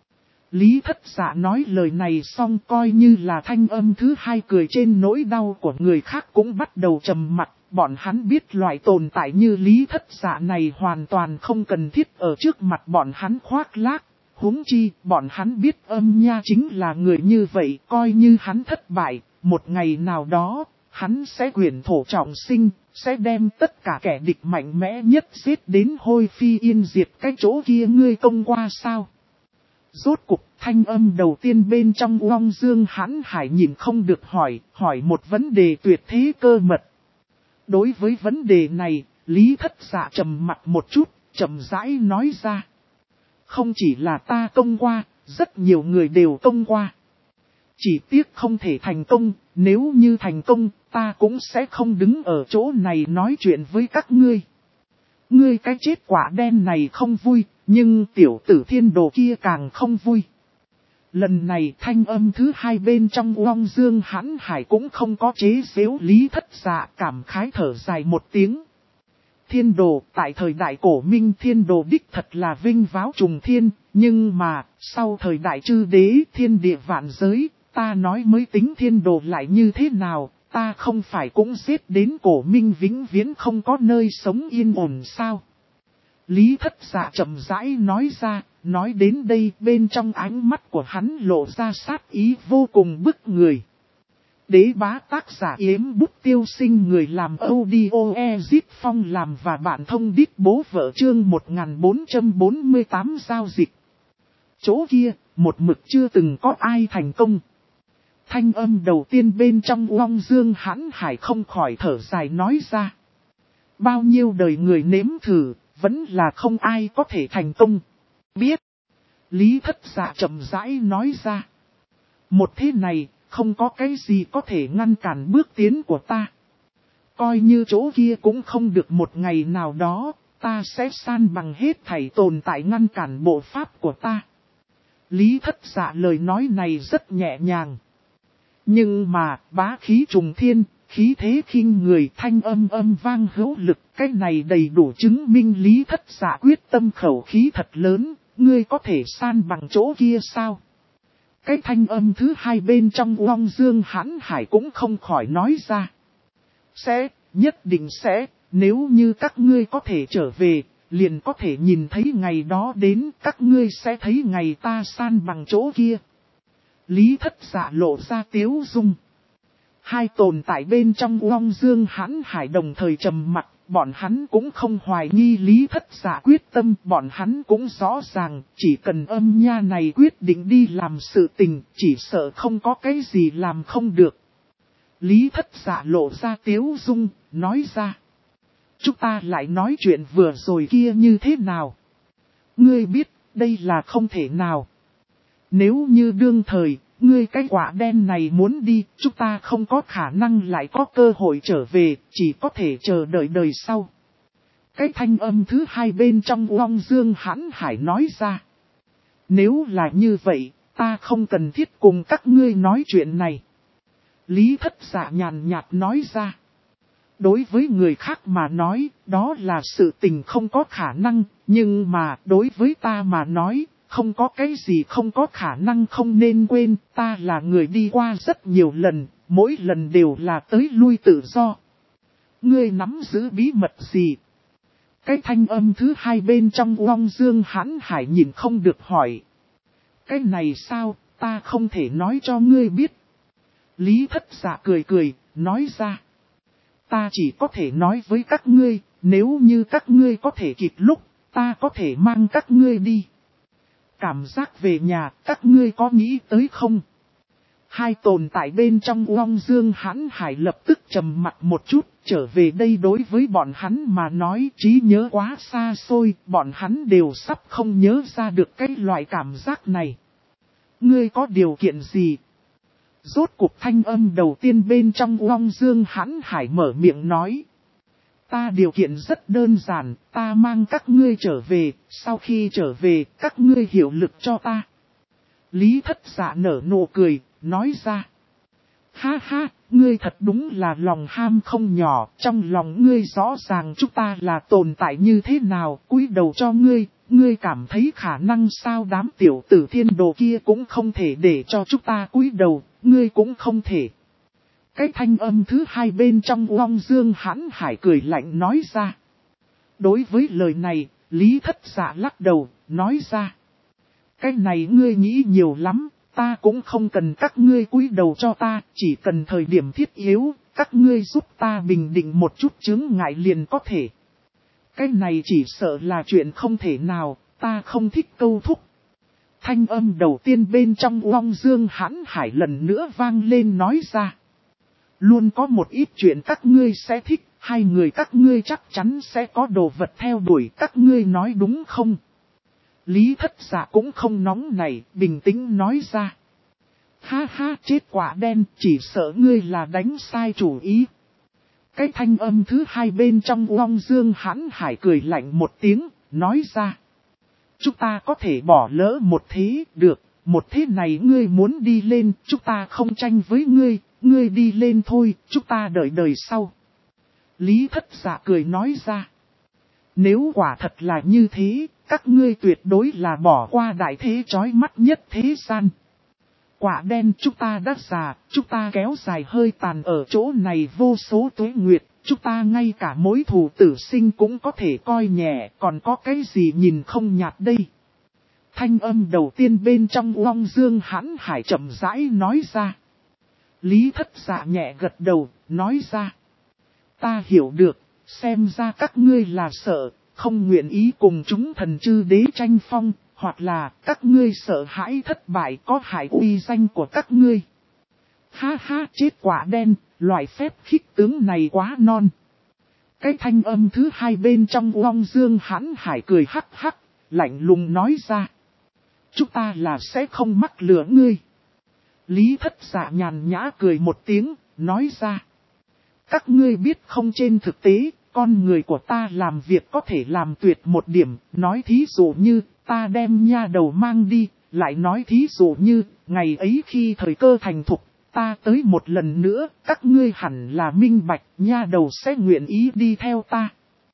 Lý Thất Dạ nói lời này xong coi như là thanh âm thứ hai cười trên nỗi đau của người khác cũng bắt đầu trầm mặc. Bọn hắn biết loại tồn tại như Lý Thất Dạ này hoàn toàn không cần thiết ở trước mặt bọn hắn khoác lác. Huống chi, bọn hắn biết Âm Nha chính là người như vậy, coi như hắn thất bại, một ngày nào đó, hắn sẽ quyển thổ trọng sinh, sẽ đem tất cả kẻ địch mạnh mẽ nhất giết đến hôi phi yên diệt cái chỗ kia ngươi công qua sao. Rốt cục thanh âm đầu tiên bên trong Long Dương hãn hải nhìn không được hỏi một vấn đề tuyệt thế cơ mật. Đối với vấn đề này, Lý Thất Dạ trầm mặt một chút, chậm rãi nói ra. Không chỉ là ta công qua, rất nhiều người đều công qua. Chỉ tiếc không thể thành công, nếu như thành công, ta cũng sẽ không đứng ở chỗ này nói chuyện với các ngươi. Ngươi cái chết quả đen này không vui, nhưng tiểu tử thiên đồ kia càng không vui. Lần này thanh âm thứ hai bên trong Long Dương hãn hải cũng không có chế giễu Lý Thất Dạ, cảm khái thở dài một tiếng. Thiên đồ, tại thời đại cổ minh thiên đồ đích thật là vinh váo trùng thiên, nhưng mà, sau thời đại chư đế thiên địa vạn giới, ta nói mới tính thiên đồ lại như thế nào, ta không phải cũng giết đến cổ minh vĩnh viễn không có nơi sống yên ổn sao. Lý Thất Dạ chậm rãi nói ra, nói đến đây bên trong ánh mắt của hắn lộ ra sát ý vô cùng bức người. Đế bá tác giả Yếm Bút Tiêu Sinh, người làm audio Ezip Phong làm và bạn thông đít bố vợ chương 1448 giao dịch. Chỗ kia, một mực chưa từng có ai thành công. Thanh âm đầu tiên bên trong Long Dương hãn hải không khỏi thở dài nói ra. Bao nhiêu đời người nếm thử, vẫn là không ai có thể thành công. Biết. Lý Thất Dạ chậm rãi nói ra. Một thế này, không có cái gì có thể ngăn cản bước tiến của ta. Coi như chỗ kia cũng không được một ngày nào đó, ta sẽ san bằng hết thảy tồn tại ngăn cản bộ pháp của ta. Lý Thất Dạ lời nói này rất nhẹ nhàng. Nhưng mà, bá khí trùng thiên, khí thế khinh người, thanh âm vang hữu lực, cái này đầy đủ chứng minh Lý Thất Dạ quyết tâm khẩu khí thật lớn, ngươi có thể san bằng chỗ kia sao? Cái thanh âm thứ hai bên trong Long Dương hãn hải cũng không khỏi nói ra. Sẽ, nhất định sẽ, nếu như các ngươi có thể trở về, liền có thể nhìn thấy ngày đó đến, các ngươi sẽ thấy ngày ta san bằng chỗ kia. Lý Thất Dạ lộ ra tiếu dung. Hai tồn tại bên trong Long Dương hãn hải đồng thời trầm mặt, bọn hắn cũng không hoài nghi Lý Thất Dạ quyết tâm, bọn hắn cũng rõ ràng, chỉ cần Âm Nha này quyết định đi làm sự tình, chỉ sợ không có cái gì làm không được. Lý Thất Dạ lộ ra tiếu dung, nói ra. Chúng ta lại nói chuyện vừa rồi kia như thế nào? Ngươi biết, đây là không thể nào. Nếu như đương thời, ngươi cái quả đen này muốn đi, chúng ta không có khả năng lại có cơ hội trở về, chỉ có thể chờ đợi đời sau. Cái thanh âm thứ hai bên trong Long Dương hãn hải nói ra. Nếu là như vậy, ta không cần thiết cùng các ngươi nói chuyện này. Lý Thất Dạ nhàn nhạt nói ra. Đối với người khác mà nói, đó là sự tình không có khả năng, nhưng mà đối với ta mà nói, không có cái gì không có khả năng, không nên quên, ta là người đi qua rất nhiều lần, mỗi lần đều là tới lui tự do. Ngươi nắm giữ bí mật gì? Cái thanh âm thứ hai bên trong Long Dương hãn hải nhìn không được hỏi. Cái này sao, ta không thể nói cho ngươi biết. Lý Thất Dạ cười cười, nói ra. Ta chỉ có thể nói với các ngươi, nếu như các ngươi có thể kịp lúc, ta có thể mang các ngươi đi. Cảm giác về nhà, các ngươi có nghĩ tới không? Hai tồn tại bên trong Long Dương hãn hải lập tức trầm mặt một chút, trở về đây đối với bọn hắn mà nói trí nhớ quá xa xôi, bọn hắn đều sắp không nhớ ra được cái loại cảm giác này. Ngươi có điều kiện gì? Rốt cuộc thanh âm đầu tiên bên trong Long Dương hãn hải mở miệng nói. Ta điều kiện rất đơn giản, ta mang các ngươi trở về, sau khi trở về, các ngươi hiệu lực cho ta. Lý Thất Dạ nở nụ cười, nói ra. Ha ha, ngươi thật đúng là lòng ham không nhỏ, trong lòng ngươi rõ ràng chúng ta là tồn tại như thế nào, cúi đầu cho ngươi, ngươi cảm thấy khả năng sao đám tiểu tử thiên đồ kia cũng không thể để cho chúng ta cúi đầu, ngươi cũng không thể. Cái thanh âm thứ hai bên trong Long Dương hãn hải cười lạnh nói ra. Đối với lời này, Lý Thất Dạ lắc đầu, nói ra. Cái này ngươi nghĩ nhiều lắm, ta cũng không cần các ngươi cúi đầu cho ta, chỉ cần thời điểm thiết yếu, các ngươi giúp ta bình định một chút chướng ngại liền có thể. Cái này chỉ sợ là chuyện không thể nào, ta không thích câu thúc. Thanh âm đầu tiên bên trong Long Dương hãn hải lần nữa vang lên nói ra. Luôn có một ít chuyện các ngươi sẽ thích, hai người các ngươi chắc chắn sẽ có đồ vật theo đuổi, các ngươi nói đúng không? Lý Thất Dạ cũng không nóng nảy, bình tĩnh nói ra. Ha ha, chết quả đen, chỉ sợ ngươi là đánh sai chủ ý. Cái thanh âm thứ hai bên trong Long Dương hãn hải cười lạnh một tiếng, nói ra. Chúng ta có thể bỏ lỡ một thế, được, một thế này ngươi muốn đi lên, chúng ta không tranh với ngươi, ngươi đi lên thôi, chúng ta đợi đời sau. Lý Thất Dạ cười nói ra. Nếu quả thật là như thế, các ngươi tuyệt đối là bỏ qua đại thế chói mắt nhất thế gian. Quả đen chúng ta đã già, chúng ta kéo dài hơi tàn ở chỗ này vô số tuế nguyệt, chúng ta ngay cả mối thù tử sinh cũng có thể coi nhẹ, còn có cái gì nhìn không nhạt đây. Thanh âm đầu tiên bên trong Long Dương hãn hải chậm rãi nói ra. Lý Thất Dạ nhẹ gật đầu, nói ra. Ta hiểu được, xem ra các ngươi là sợ, không nguyện ý cùng chúng thần chư đế tranh phong, hoặc là các ngươi sợ hãi thất bại có hại uy danh của các ngươi. Ha ha, chết quả đen, loại phép khích tướng này quá non. Cái thanh âm thứ hai bên trong Long Dương hãn hải cười hắc hắc, lạnh lùng nói ra. Chúng ta là sẽ không mắc lừa ngươi. Lý Thất Dạ nhàn nhã cười một tiếng, nói ra. Các ngươi biết không, trên thực tế, con người của ta làm việc có thể làm tuyệt một điểm, nói thí dụ như, ta đem nha đầu mang đi, lại nói thí dụ như, ngày ấy khi thời cơ thành thục, ta tới một lần nữa, các ngươi hẳn là minh bạch, nha đầu sẽ nguyện ý đi theo ta.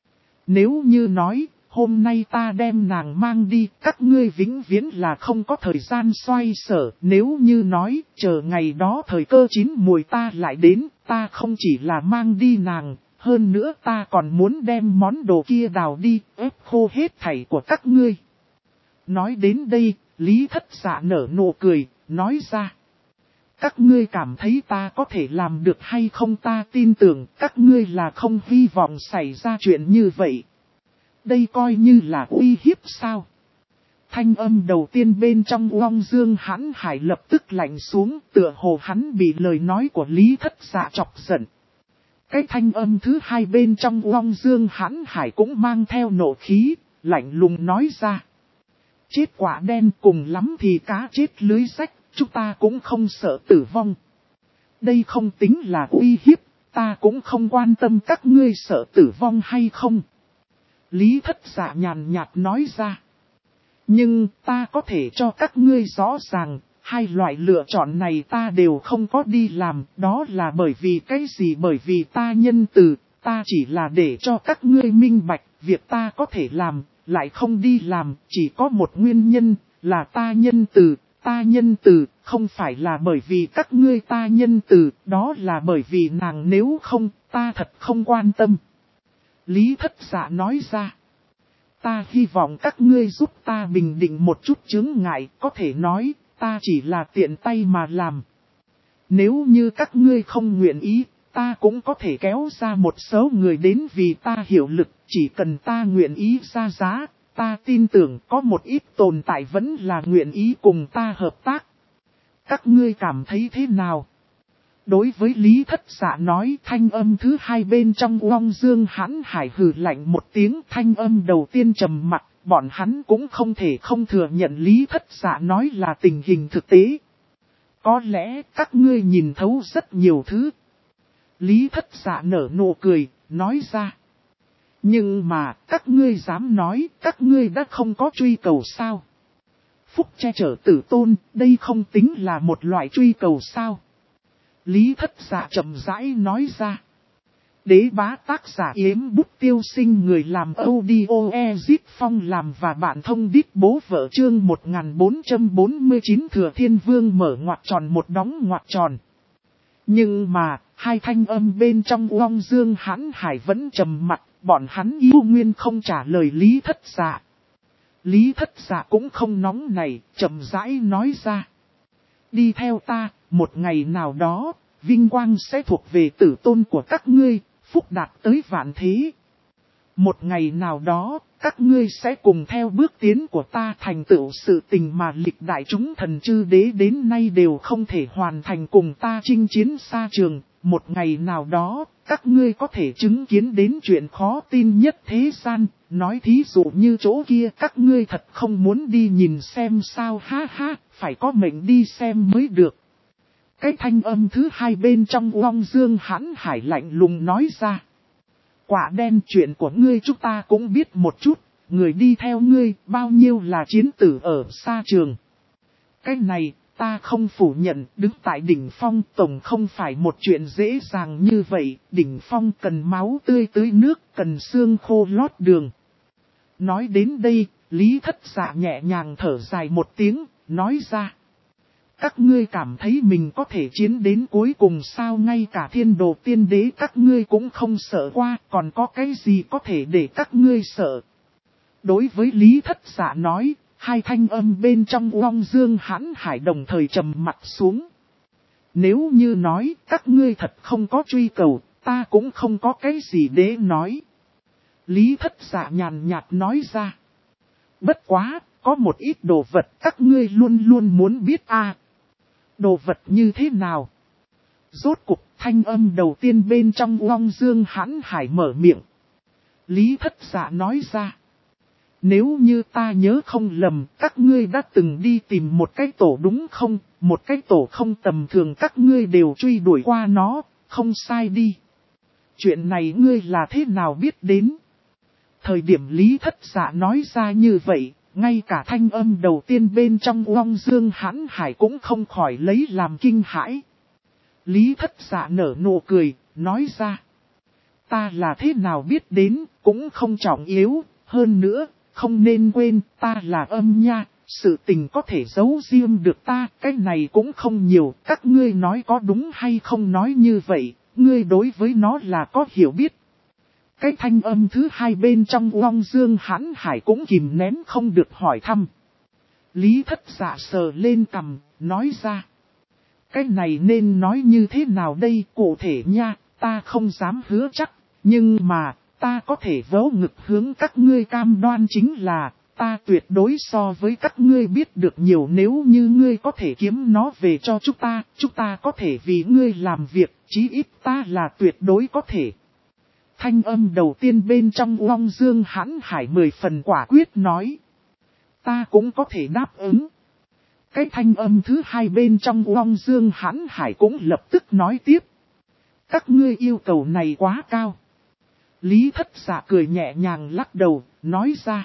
Nếu như nói, hôm nay ta đem nàng mang đi, các ngươi vĩnh viễn là không có thời gian xoay sở. Nếu như nói, chờ ngày đó thời cơ chín mùi ta lại đến, ta không chỉ là mang đi nàng, hơn nữa ta còn muốn đem món đồ kia đào đi, ép khô hết thảy của các ngươi. Nói đến đây, Lý Thất Dạ nở nụ cười, nói ra. Các ngươi cảm thấy ta có thể làm được hay không? Ta tin tưởng các ngươi là không hy vọng xảy ra chuyện như vậy. Đây coi như là uy hiếp sao? Thanh âm đầu tiên bên trong Long Dương Hãn Hải lập tức lạnh xuống, tựa hồ hắn bị lời nói của Lý Thất Dạ chọc giận. Cái thanh âm thứ hai bên trong Long Dương Hãn Hải cũng mang theo nộ khí, lạnh lùng nói ra. Chết quả đen, cùng lắm thì cá chết lưới rách, chúng ta cũng không sợ tử vong. Đây không tính là uy hiếp, ta cũng không quan tâm các ngươi sợ tử vong hay không. Lý Thất Dạ nhàn nhạt nói ra. Nhưng ta có thể cho các ngươi rõ ràng, hai loại lựa chọn này ta đều không có đi làm, đó là bởi vì cái gì? Bởi vì ta nhân từ, ta chỉ là để cho các ngươi minh bạch, việc ta có thể làm, lại không đi làm, chỉ có một nguyên nhân, là ta nhân từ. Ta nhân từ, không phải là bởi vì các ngươi ta nhân từ, đó là bởi vì nàng, nếu không, ta thật không quan tâm. Lý Thất Dạ nói ra. Ta hy vọng các ngươi giúp ta bình định một chút chướng ngại, có thể nói, ta chỉ là tiện tay mà làm. Nếu như các ngươi không nguyện ý, ta cũng có thể kéo ra một số người đến vì ta hiệu lực, chỉ cần ta nguyện ý ra giá, ta tin tưởng có một ít tồn tại vẫn là nguyện ý cùng ta hợp tác. Các ngươi cảm thấy thế nào? Đối với Lý Thất Dạ nói, thanh âm thứ hai bên trong Long Dương Hãn Hải hừ lạnh một tiếng. Thanh âm đầu tiên trầm mặc, bọn hắn cũng không thể không thừa nhận Lý Thất Dạ nói là tình hình thực tế. Có lẽ các ngươi nhìn thấu rất nhiều thứ. Lý Thất Dạ nở nụ cười, nói ra. Nhưng mà, các ngươi dám nói, các ngươi đã không có truy cầu sao? Phúc che chở tử tôn, đây không tính là một loại truy cầu sao? Lý Thất Dạ chậm rãi nói ra. Đế bá tác giả Yếm Bút Tiêu Sinh, người làm audio Ezip Phong làm và bạn thông đít bố vợ chương 1449 Thừa Thiên Vương mở ngoặc tròn một đóng ngoặc tròn. Nhưng mà, hai thanh âm bên trong Long Dương Hãn Hải vẫn trầm mặc, bọn hắn yêu nguyên không trả lời Lý Thất Dạ. Lý Thất Dạ cũng không nóng nảy, chậm rãi nói ra. Đi theo ta, một ngày nào đó, vinh quang sẽ thuộc về tử tôn của các ngươi, phúc đạt tới vạn thế. Một ngày nào đó, các ngươi sẽ cùng theo bước tiến của ta thành tựu sự tình mà lịch đại chúng thần chư đế đến nay đều không thể hoàn thành, cùng ta chinh chiến xa trường. Một ngày nào đó, các ngươi có thể chứng kiến đến chuyện khó tin nhất thế gian. Nói thí dụ như chỗ kia, các ngươi thật không muốn đi nhìn xem sao? Ha ha, phải có mệnh đi xem mới được. Cái thanh âm thứ hai bên trong Long Dương Hãn Hải lạnh lùng nói ra. Quả đen, chuyện của ngươi chúng ta cũng biết một chút, người đi theo ngươi bao nhiêu là chiến tử ở xa trường. Cái này, ta không phủ nhận, đứng tại đỉnh phong tổng không phải một chuyện dễ dàng như vậy, đỉnh phong cần máu tươi tưới nước, cần xương khô lót đường. Nói đến đây, Lý Thất Dạ nhẹ nhàng thở dài một tiếng, nói ra. Các ngươi cảm thấy mình có thể chiến đến cuối cùng sao? Ngay cả thiên đồ tiên đế các ngươi cũng không sợ qua, còn có cái gì có thể để các ngươi sợ? Đối với Lý Thất Dạ nói, hai thanh âm bên trong Long Dương Hãn Hải đồng thời trầm mặt xuống. Nếu như nói các ngươi thật không có truy cầu, ta cũng không có cái gì để nói. Lý Thất Dạ nhàn nhạt nói ra. Bất quá, có một ít đồ vật các ngươi luôn luôn muốn biết a. Đồ vật như thế nào? Rốt cục thanh âm đầu tiên bên trong Long Dương Hãn Hải mở miệng. Lý Thất Dạ nói ra. Nếu như ta nhớ không lầm, các ngươi đã từng đi tìm một cái tổ đúng không? Một cái tổ không tầm thường, các ngươi đều truy đuổi qua nó, không sai đi. Chuyện này ngươi là thế nào biết đến? Thời điểm Lý Thất Dạ nói ra như vậy, ngay cả thanh âm đầu tiên bên trong Long Dương Hãn Hải cũng không khỏi lấy làm kinh hãi. Lý Thất Dạ nở nụ cười, nói ra. Ta là thế nào biết đến, cũng không trọng yếu, hơn nữa, không nên quên, ta là âm nha, sự tình có thể giấu riêng được ta, cái này cũng không nhiều, các ngươi nói có đúng hay không? Nói như vậy, ngươi đối với nó là có hiểu biết. Cái thanh âm thứ hai bên trong Long Dương Hãn Hải cũng kìm nén không được hỏi thăm. Lý Thất Dạ sờ lên cằm, nói ra. Cái này nên nói như thế nào đây cụ thể nha, ta không dám hứa chắc, nhưng mà, ta có thể vớ ngực hướng các ngươi cam đoan chính là, ta tuyệt đối so với các ngươi biết được nhiều nếu như ngươi có thể kiếm nó về cho chúng ta có thể vì ngươi làm việc, chí ít ta là tuyệt đối có thể. Thanh âm đầu tiên bên trong Long Dương hãn hải 10 phần quả quyết nói. Ta cũng có thể đáp ứng. Cái thanh âm thứ hai bên trong Long Dương hãn hải cũng lập tức nói tiếp. Các ngươi yêu cầu này quá cao. Lý Thất Dạ cười nhẹ nhàng lắc đầu, nói ra.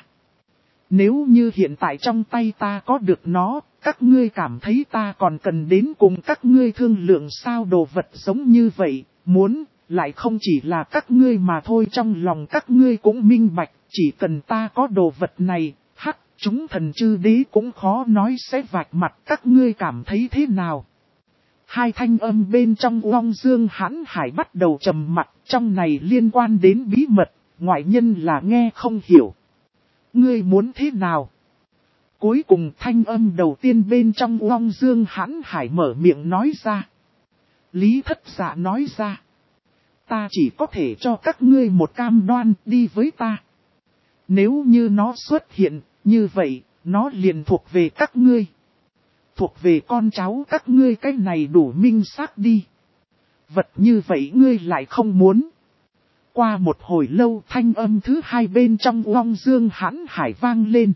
Nếu như hiện tại trong tay ta có được nó, các ngươi cảm thấy ta còn cần đến cùng các ngươi thương lượng sao đồ vật giống như vậy, muốn, lại không chỉ là các ngươi mà thôi trong lòng các ngươi cũng minh bạch, chỉ cần ta có đồ vật này, chúng thần chư đế cũng khó nói sẽ vạch mặt các ngươi cảm thấy thế nào. Hai thanh âm bên trong Long Dương hãn hải bắt đầu trầm mặc, trong này liên quan đến bí mật, ngoại nhân là nghe không hiểu. Ngươi muốn thế nào? Cuối cùng thanh âm đầu tiên bên trong Long Dương hãn hải mở miệng nói ra. Lý Thất Dạ nói ra. Ta chỉ có thể cho các ngươi một cam đoan đi với ta. Nếu như nó xuất hiện, như vậy, nó liền thuộc về các ngươi. Thuộc về con cháu các ngươi cái này đủ minh xác đi. Vật như vậy ngươi lại không muốn. Qua một hồi lâu thanh âm thứ hai bên trong Long Dương hãn hải vang lên.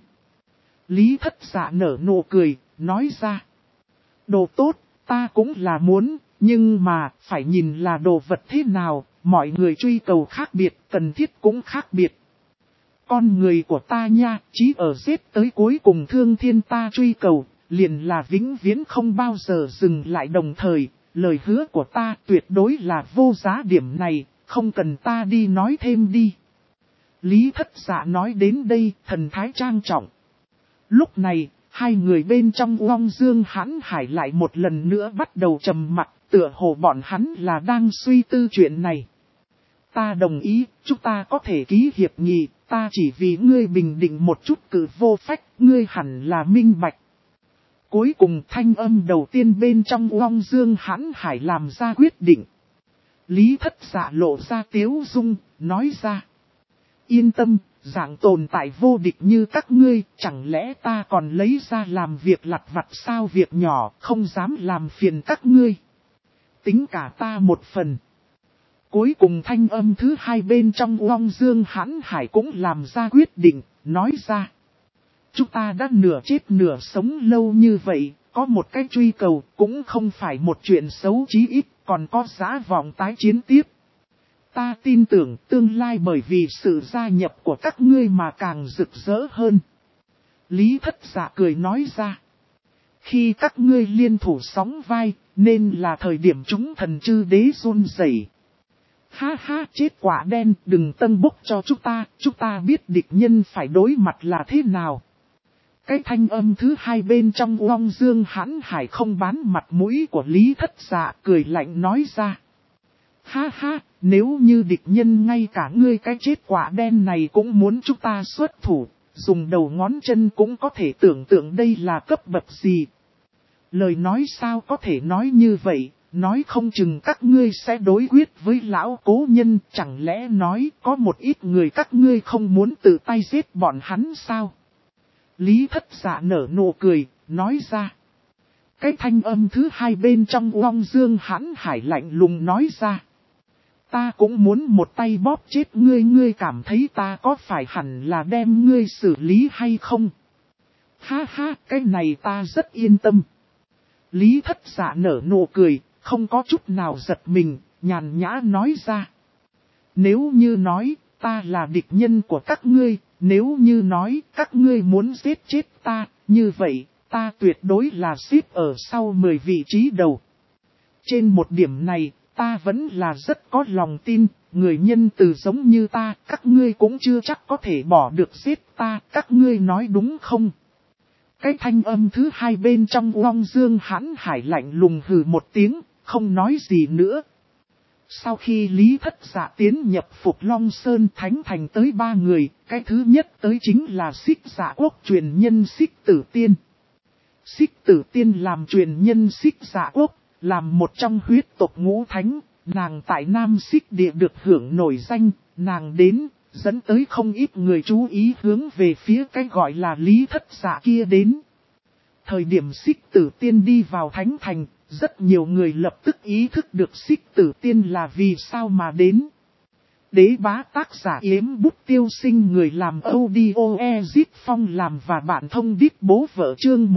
Lý Thất Dạ nở nụ cười, nói ra. Đồ tốt, ta cũng là muốn, nhưng mà phải nhìn là đồ vật thế nào, mọi người truy cầu khác biệt, cần thiết cũng khác biệt. Con người của ta nha, chí ở giết tới cuối cùng thương thiên ta truy cầu, liền là vĩnh viễn không bao giờ dừng lại đồng thời, lời hứa của ta tuyệt đối là vô giá điểm này, không cần ta đi nói thêm đi. Lý Thất Dạ nói đến đây, thần thái trang trọng. Lúc này, hai người bên trong Long Dương hãn hải lại một lần nữa bắt đầu trầm mặc, tựa hồ bọn hắn là đang suy tư chuyện này. Ta đồng ý, chúng ta có thể ký hiệp nghị, ta chỉ vì ngươi bình định một chút cử vô phách, ngươi hẳn là minh bạch. Cuối cùng thanh âm đầu tiên bên trong Long Dương hãn hải làm ra quyết định. Lý Thất Dạ lộ ra tiếu dung, nói ra. Yên tâm, dạng tồn tại vô địch như các ngươi, chẳng lẽ ta còn lấy ra làm việc lặt vặt sao việc nhỏ, không dám làm phiền các ngươi. Tính cả ta một phần. Cuối cùng thanh âm thứ hai bên trong Long Dương hãn hải cũng làm ra quyết định, nói ra. Chúng ta đã nửa chết nửa sống lâu như vậy, có một cái truy cầu cũng không phải một chuyện xấu chí ít, còn có giá vọng tái chiến tiếp. Ta tin tưởng tương lai bởi vì sự gia nhập của các ngươi mà càng rực rỡ hơn. Lý Thất Dạ cười nói ra. Khi các ngươi liên thủ sóng vai, nên là thời điểm chúng thần chư đế run rẩy. Ha ha, chết quả đen, đừng tân bốc cho chúng ta biết địch nhân phải đối mặt là thế nào. Cái thanh âm thứ hai bên trong Long Dương hãn hải không bán mặt mũi của Lý Thất Dạ cười lạnh nói ra. Ha ha, nếu như địch nhân ngay cả ngươi cái chết quả đen này cũng muốn chúng ta xuất thủ, dùng đầu ngón chân cũng có thể tưởng tượng đây là cấp bậc gì. Lời nói sao có thể nói như vậy, nói không chừng các ngươi sẽ đối quyết với lão cố nhân, chẳng lẽ nói có một ít người các ngươi không muốn tự tay giết bọn hắn sao? Lý Thất Dạ nở nụ cười, nói ra. Cái thanh âm thứ hai bên trong Long Dương hãn hải lạnh lùng nói ra. Ta cũng muốn một tay bóp chết ngươi, ngươi cảm thấy ta có phải hẳn là đem ngươi xử lý hay không? Ha ha, cái này ta rất yên tâm. Lý Thất Dạ nở nụ cười, không có chút nào giật mình, nhàn nhã nói ra. Nếu như nói, ta là địch nhân của các ngươi, nếu như nói, các ngươi muốn giết chết ta, như vậy, ta tuyệt đối là xếp ở sau 10 vị trí đầu. Trên một điểm này, ta vẫn là rất có lòng tin, người nhân từ giống như ta, các ngươi cũng chưa chắc có thể bỏ được giết ta, các ngươi nói đúng không? Cái thanh âm thứ hai bên trong Long Dương hãn hải lạnh lùng hừ một tiếng, không nói gì nữa. Sau khi Lý Thất Dạ tiến nhập Phục Long Sơn Thánh Thành tới 3 người, cái thứ nhất tới chính là Xích Dạ Quốc truyền nhân Xích Tử Tiên. Xích Tử Tiên làm truyền nhân Xích Dạ Quốc, làm một trong huyết tộc ngũ thánh, nàng tại Nam Xích Địa được hưởng nổi danh, nàng đến, dẫn tới không ít người chú ý hướng về phía cái gọi là Lý Thất Dạ kia đến. Thời điểm Xích Tử Tiên đi vào Thánh Thành, rất nhiều người lập tức ý thức được Xích Tử Tiên là vì sao mà đến. Đế bá tác giả Yếm Bút Tiêu Sinh người làm audio Ezip Phong làm và bạn thông điệp bố vợ chương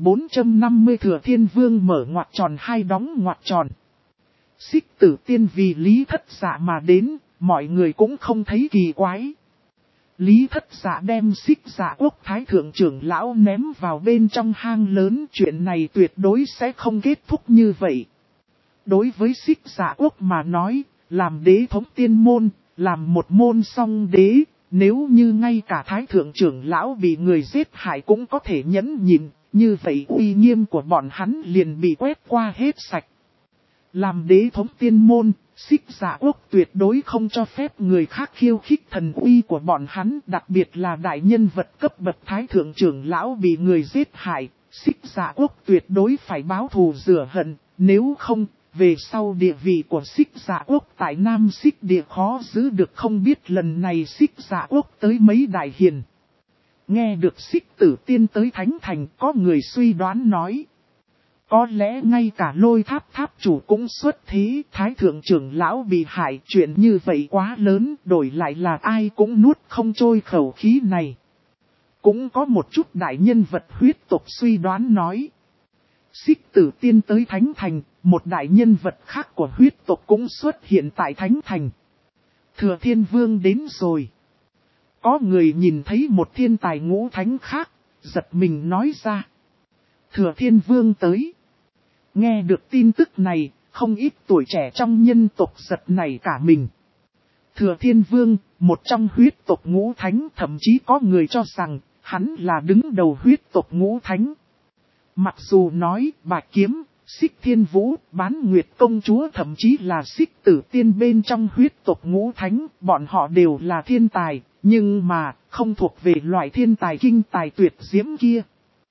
1450 Thừa Thiên Vương mở ngoặc tròn hai đóng ngoặc tròn. Xích Tử Tiên vì Lý Thất Dạ mà đến, mọi người cũng không thấy kỳ quái. Lý Thất Dạ đem Xích Dạ Quốc Thái Thượng trưởng lão ném vào bên trong hang lớn, chuyện này tuyệt đối sẽ không kết thúc như vậy. Đối với Xích Dạ Quốc mà nói, làm đế thống tiên môn, làm một môn song đế, nếu như ngay cả Thái Thượng trưởng lão bị người giết hại cũng có thể nhẫn nhịn, như vậy uy nghiêm của bọn hắn liền bị quét qua hết sạch. Làm đế thống tiên môn, Xích Dạ Quốc tuyệt đối không cho phép người khác khiêu khích thần uy của bọn hắn, đặc biệt là đại nhân vật cấp bậc Thái Thượng trưởng lão bị người giết hại, Xích Dạ Quốc tuyệt đối phải báo thù rửa hận, nếu không, về sau địa vị của Xích Dạ Quốc tại Nam Xích Địa khó giữ được, không biết lần này Xích Dạ Quốc tới mấy đại hiền. Nghe được Xích Tử Tiên tới Thánh Thành, có người suy đoán nói. Có lẽ ngay cả Lôi Tháp tháp chủ cũng xuất thế, Thái Thượng trưởng lão bị hại, chuyện như vậy quá lớn, đổi lại là ai cũng nuốt không trôi khẩu khí này. Cũng có một chút đại nhân vật huyết tộc suy đoán nói. Xích Tử Tiên tới Thánh Thành, một đại nhân vật khác của huyết tộc cũng xuất hiện tại Thánh Thành. Thừa Thiên Vương đến rồi. Có người nhìn thấy một thiên tài ngũ thánh khác, giật mình nói ra. Thừa Thiên Vương tới. Nghe được tin tức này, không ít tuổi trẻ trong nhân tộc giật nảy cả mình. Thừa Thiên Vương, một trong huyết tộc ngũ thánh, thậm chí có người cho rằng, hắn là đứng đầu huyết tộc ngũ thánh. Mặc dù nói, Bạch Kiếm, Xích Thiên Vũ, Bán Nguyệt Công Chúa thậm chí là Xích Tử Tiên bên trong huyết tộc ngũ thánh, bọn họ đều là thiên tài, nhưng mà, không thuộc về loại thiên tài kinh tài tuyệt diễm kia.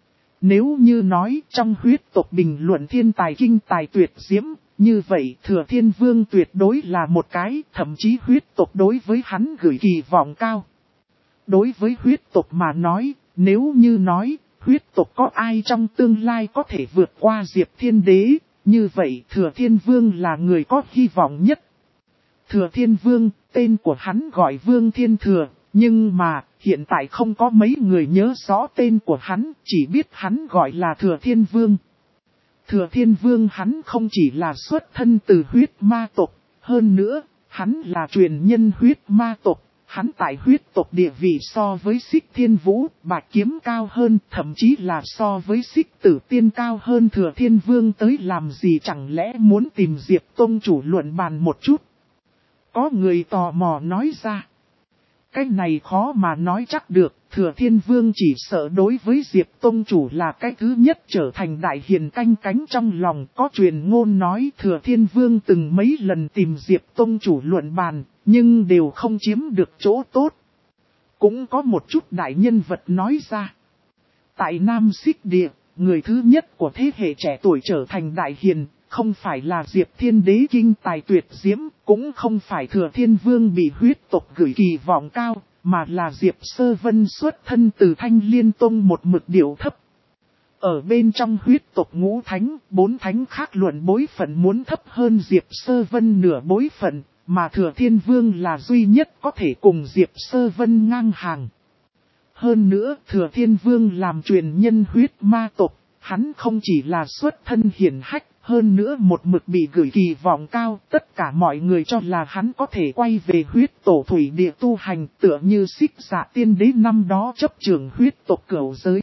Nếu như nói trong huyết tộc bình luận thiên tài kinh tài tuyệt diễm, như vậy Thừa Thiên Vương tuyệt đối là một cái, thậm chí huyết tộc đối với hắn gửi kỳ vọng cao. Đối với huyết tộc mà nói, nếu như nói, huyết tộc có ai trong tương lai có thể vượt qua Diệp Thiên Đế, như vậy Thừa Thiên Vương là người có hy vọng nhất. Thừa Thiên Vương, tên của hắn gọi Vương Thiên Thừa, nhưng mà hiện tại không có mấy người nhớ rõ tên của hắn, chỉ biết hắn gọi là Thừa Thiên Vương. Thừa Thiên Vương hắn không chỉ là xuất thân từ huyết ma tộc, hơn nữa, hắn là truyền nhân huyết ma tộc. Hắn tại huyết tộc địa vị so với Xích Thiên Vũ, Bạch Kiếm cao hơn, thậm chí là so với Xích Tử Tiên cao hơn. Thừa Thiên Vương tới làm gì, chẳng lẽ muốn tìm Diệp Tông chủ luận bàn một chút? Có người tò mò nói ra. Cái này khó mà nói chắc được, Thừa Thiên Vương chỉ sợ đối với Diệp Tông chủ là cái thứ nhất trở thành đại hiền canh cánh trong lòng. Có truyền ngôn nói Thừa Thiên Vương từng mấy lần tìm Diệp Tông chủ luận bàn, nhưng đều không chiếm được chỗ tốt. Cũng có một chút đại nhân vật nói ra. Tại Nam Xích Địa, người thứ nhất của thế hệ trẻ tuổi trở thành đại hiền, không phải là Diệp Thiên Đế kinh tài tuyệt diễm, cũng không phải Thừa Thiên Vương bị huyết tộc gửi kỳ vọng cao, mà là Diệp Sơ Vân xuất thân từ Thanh Liên Tông một mực điệu thấp. Ở bên trong huyết tộc ngũ thánh, bốn thánh khác luận bối phận muốn thấp hơn Diệp Sơ Vân nửa bối phận, mà Thừa Thiên Vương là duy nhất có thể cùng Diệp Sơ Vân ngang hàng. Hơn nữa, Thừa Thiên Vương làm truyền nhân huyết ma tộc, hắn không chỉ là xuất thân hiển hách, hơn nữa một mực bị gửi kỳ vọng cao, tất cả mọi người cho là hắn có thể quay về huyết tổ thủy địa tu hành, tựa như Xích Dạ Tiên Đế năm đó chấp trưởng huyết tộc cửu giới.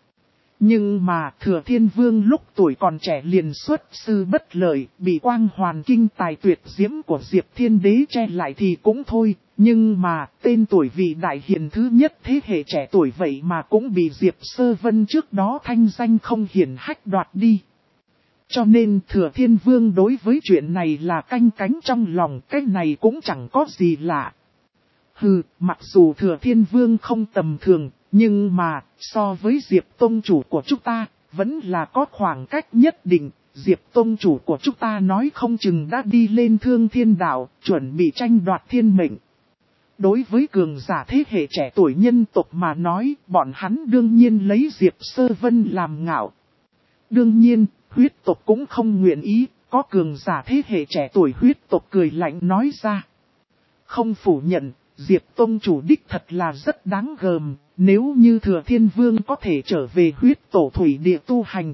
Nhưng mà Thừa Thiên Vương lúc tuổi còn trẻ liền xuất sư bất lợi, bị quang hoàn kinh tài tuyệt diễm của Diệp Thiên Đế che lại thì cũng thôi, nhưng mà tên tuổi vị đại hiền thứ nhất thế hệ trẻ tuổi vậy mà cũng bị Diệp Sơ Vân trước đó thanh danh không hiển hách đoạt đi. Cho nên Thừa Thiên Vương đối với chuyện này là canh cánh trong lòng, cái này cũng chẳng có gì lạ. Hừ, mặc dù Thừa Thiên Vương không tầm thường, nhưng mà so với Diệp Tông chủ của chúng ta, vẫn là có khoảng cách nhất định. Diệp tông chủ của chúng ta nói không chừng đã đi lên Thương Thiên Đạo, chuẩn bị tranh đoạt thiên mệnh. Đối với cường giả thế hệ trẻ tuổi nhân tộc mà nói, bọn hắn đương nhiên lấy Diệp Sơ Vân làm ngạo. Đương nhiên, huyết tộc cũng không nguyện ý, có cường giả thế hệ trẻ tuổi huyết tộc cười lạnh nói ra. Không phủ nhận, Diệp tông chủ đích thật là rất đáng gờm, nếu như Thừa Thiên Vương có thể trở về huyết tổ thủy địa tu hành,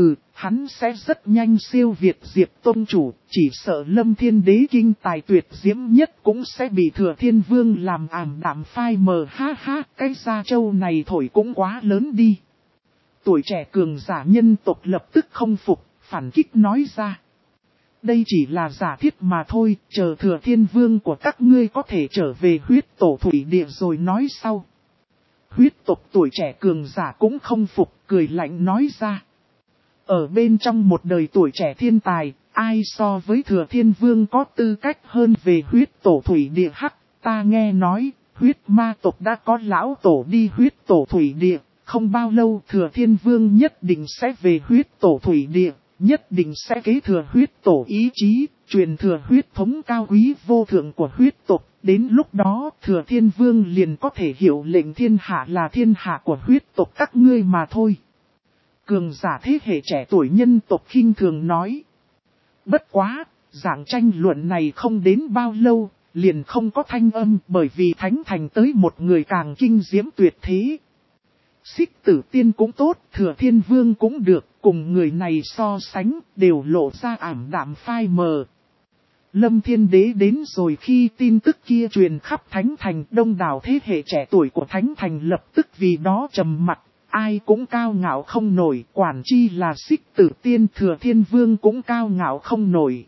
hắn sẽ rất nhanh siêu việt Diệp tông chủ, chỉ sợ Lâm Thiên Đế kinh tài tuyệt diễm nhất cũng sẽ bị Thừa Thiên Vương làm ảm đạm phai mờ. Ha ha, cái gia châu này thổi cũng quá lớn đi. Tuổi trẻ cường giả nhân tộc lập tức không phục, phản kích nói ra. Đây chỉ là giả thiết mà thôi, chờ Thừa Thiên Vương của các ngươi có thể trở về huyết tổ thủy địa rồi nói sau. Huyết tộc tuổi trẻ cường giả cũng không phục, cười lạnh nói ra. Ở bên trong một đời tuổi trẻ thiên tài, ai so với Thừa Thiên Vương có tư cách hơn về huyết tổ thủy địa? Hắc, ta nghe nói, huyết ma tộc đã có lão tổ đi huyết tổ thủy địa, không bao lâu Thừa Thiên Vương nhất định sẽ về huyết tổ thủy địa, nhất định sẽ kế thừa huyết tổ ý chí, truyền thừa huyết thống cao quý vô thượng của huyết tộc. Đến lúc đó Thừa Thiên Vương liền có thể hiểu lệnh thiên hạ là thiên hạ của huyết tộc các ngươi mà thôi. Cường giả thế hệ trẻ tuổi nhân tộc khinh thường nói. Bất quá, dạng tranh luận này không đến bao lâu, liền không có thanh âm bởi vì Thánh Thành tới một người càng kinh diễm tuyệt thế. Xích Tử Tiên cũng tốt, Thừa Thiên Vương cũng được, cùng người này so sánh, đều lộ ra ảm đạm phai mờ. Lâm Thiên Đế đến rồi, khi tin tức kia truyền khắp Thánh Thành, đông đảo thế hệ trẻ tuổi của Thánh Thành lập tức vì đó trầm mặt. Ai cũng cao ngạo không nổi, quản chi là Xích Tử Tiên, Thừa Thiên Vương cũng cao ngạo không nổi.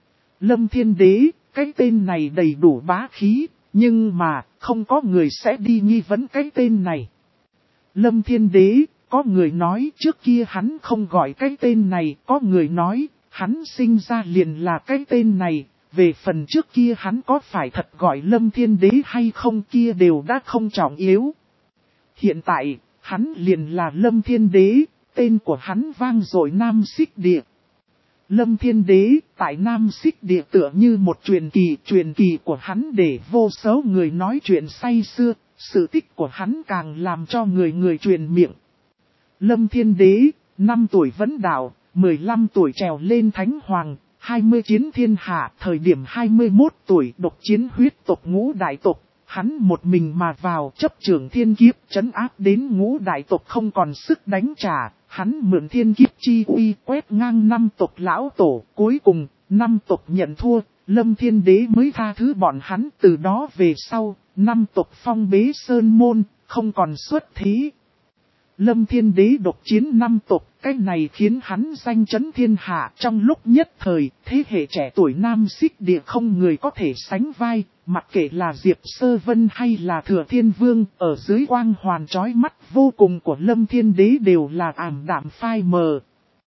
Lâm Thiên Đế, cái tên này đầy đủ bá khí, nhưng mà không có người sẽ đi nghi vấn cái tên này. Lâm Thiên Đế, có người nói trước kia hắn không gọi cái tên này, có người nói hắn sinh ra liền là cái tên này, về phần trước kia hắn có phải thật gọi Lâm Thiên Đế hay không kia đều đã không trọng yếu. Hiện tại, hắn liền là Lâm Thiên Đế, tên của hắn vang dội Nam Xích Địa. Lâm Thiên Đế, tại Nam Xích Địa tựa như một truyền kỳ của hắn để vô số người nói chuyện say xưa, sự tích của hắn càng làm cho người truyền miệng. Lâm Thiên Đế, 5 tuổi vấn đạo, 15 tuổi trèo lên Thánh Hoàng, 20 chiến thiên hạ, thời điểm 21 tuổi độc chiến huyết tộc ngũ đại tộc. Hắn một mình mà vào chấp trưởng thiên kiếp trấn áp đến ngũ đại tộc không còn sức đánh trả, hắn mượn thiên kiếp chi uy quét ngang 5 tộc lão tổ, cuối cùng 5 tộc nhận thua, Lâm Thiên Đế mới tha thứ bọn hắn. Từ đó về sau, 5 tộc phong bế sơn môn, không còn xuất thế. Lâm Thiên Đế độc chiến 5 tộc, cái này khiến hắn danh chấn thiên hạ. Trong lúc nhất thời, thế hệ trẻ tuổi Nam Xích Địa không người có thể sánh vai, mặc kệ là Diệp Sơ Vân hay là Thừa Thiên Vương, ở dưới quang hoàn chói mắt vô cùng của Lâm Thiên Đế đều là ảm đạm phai mờ.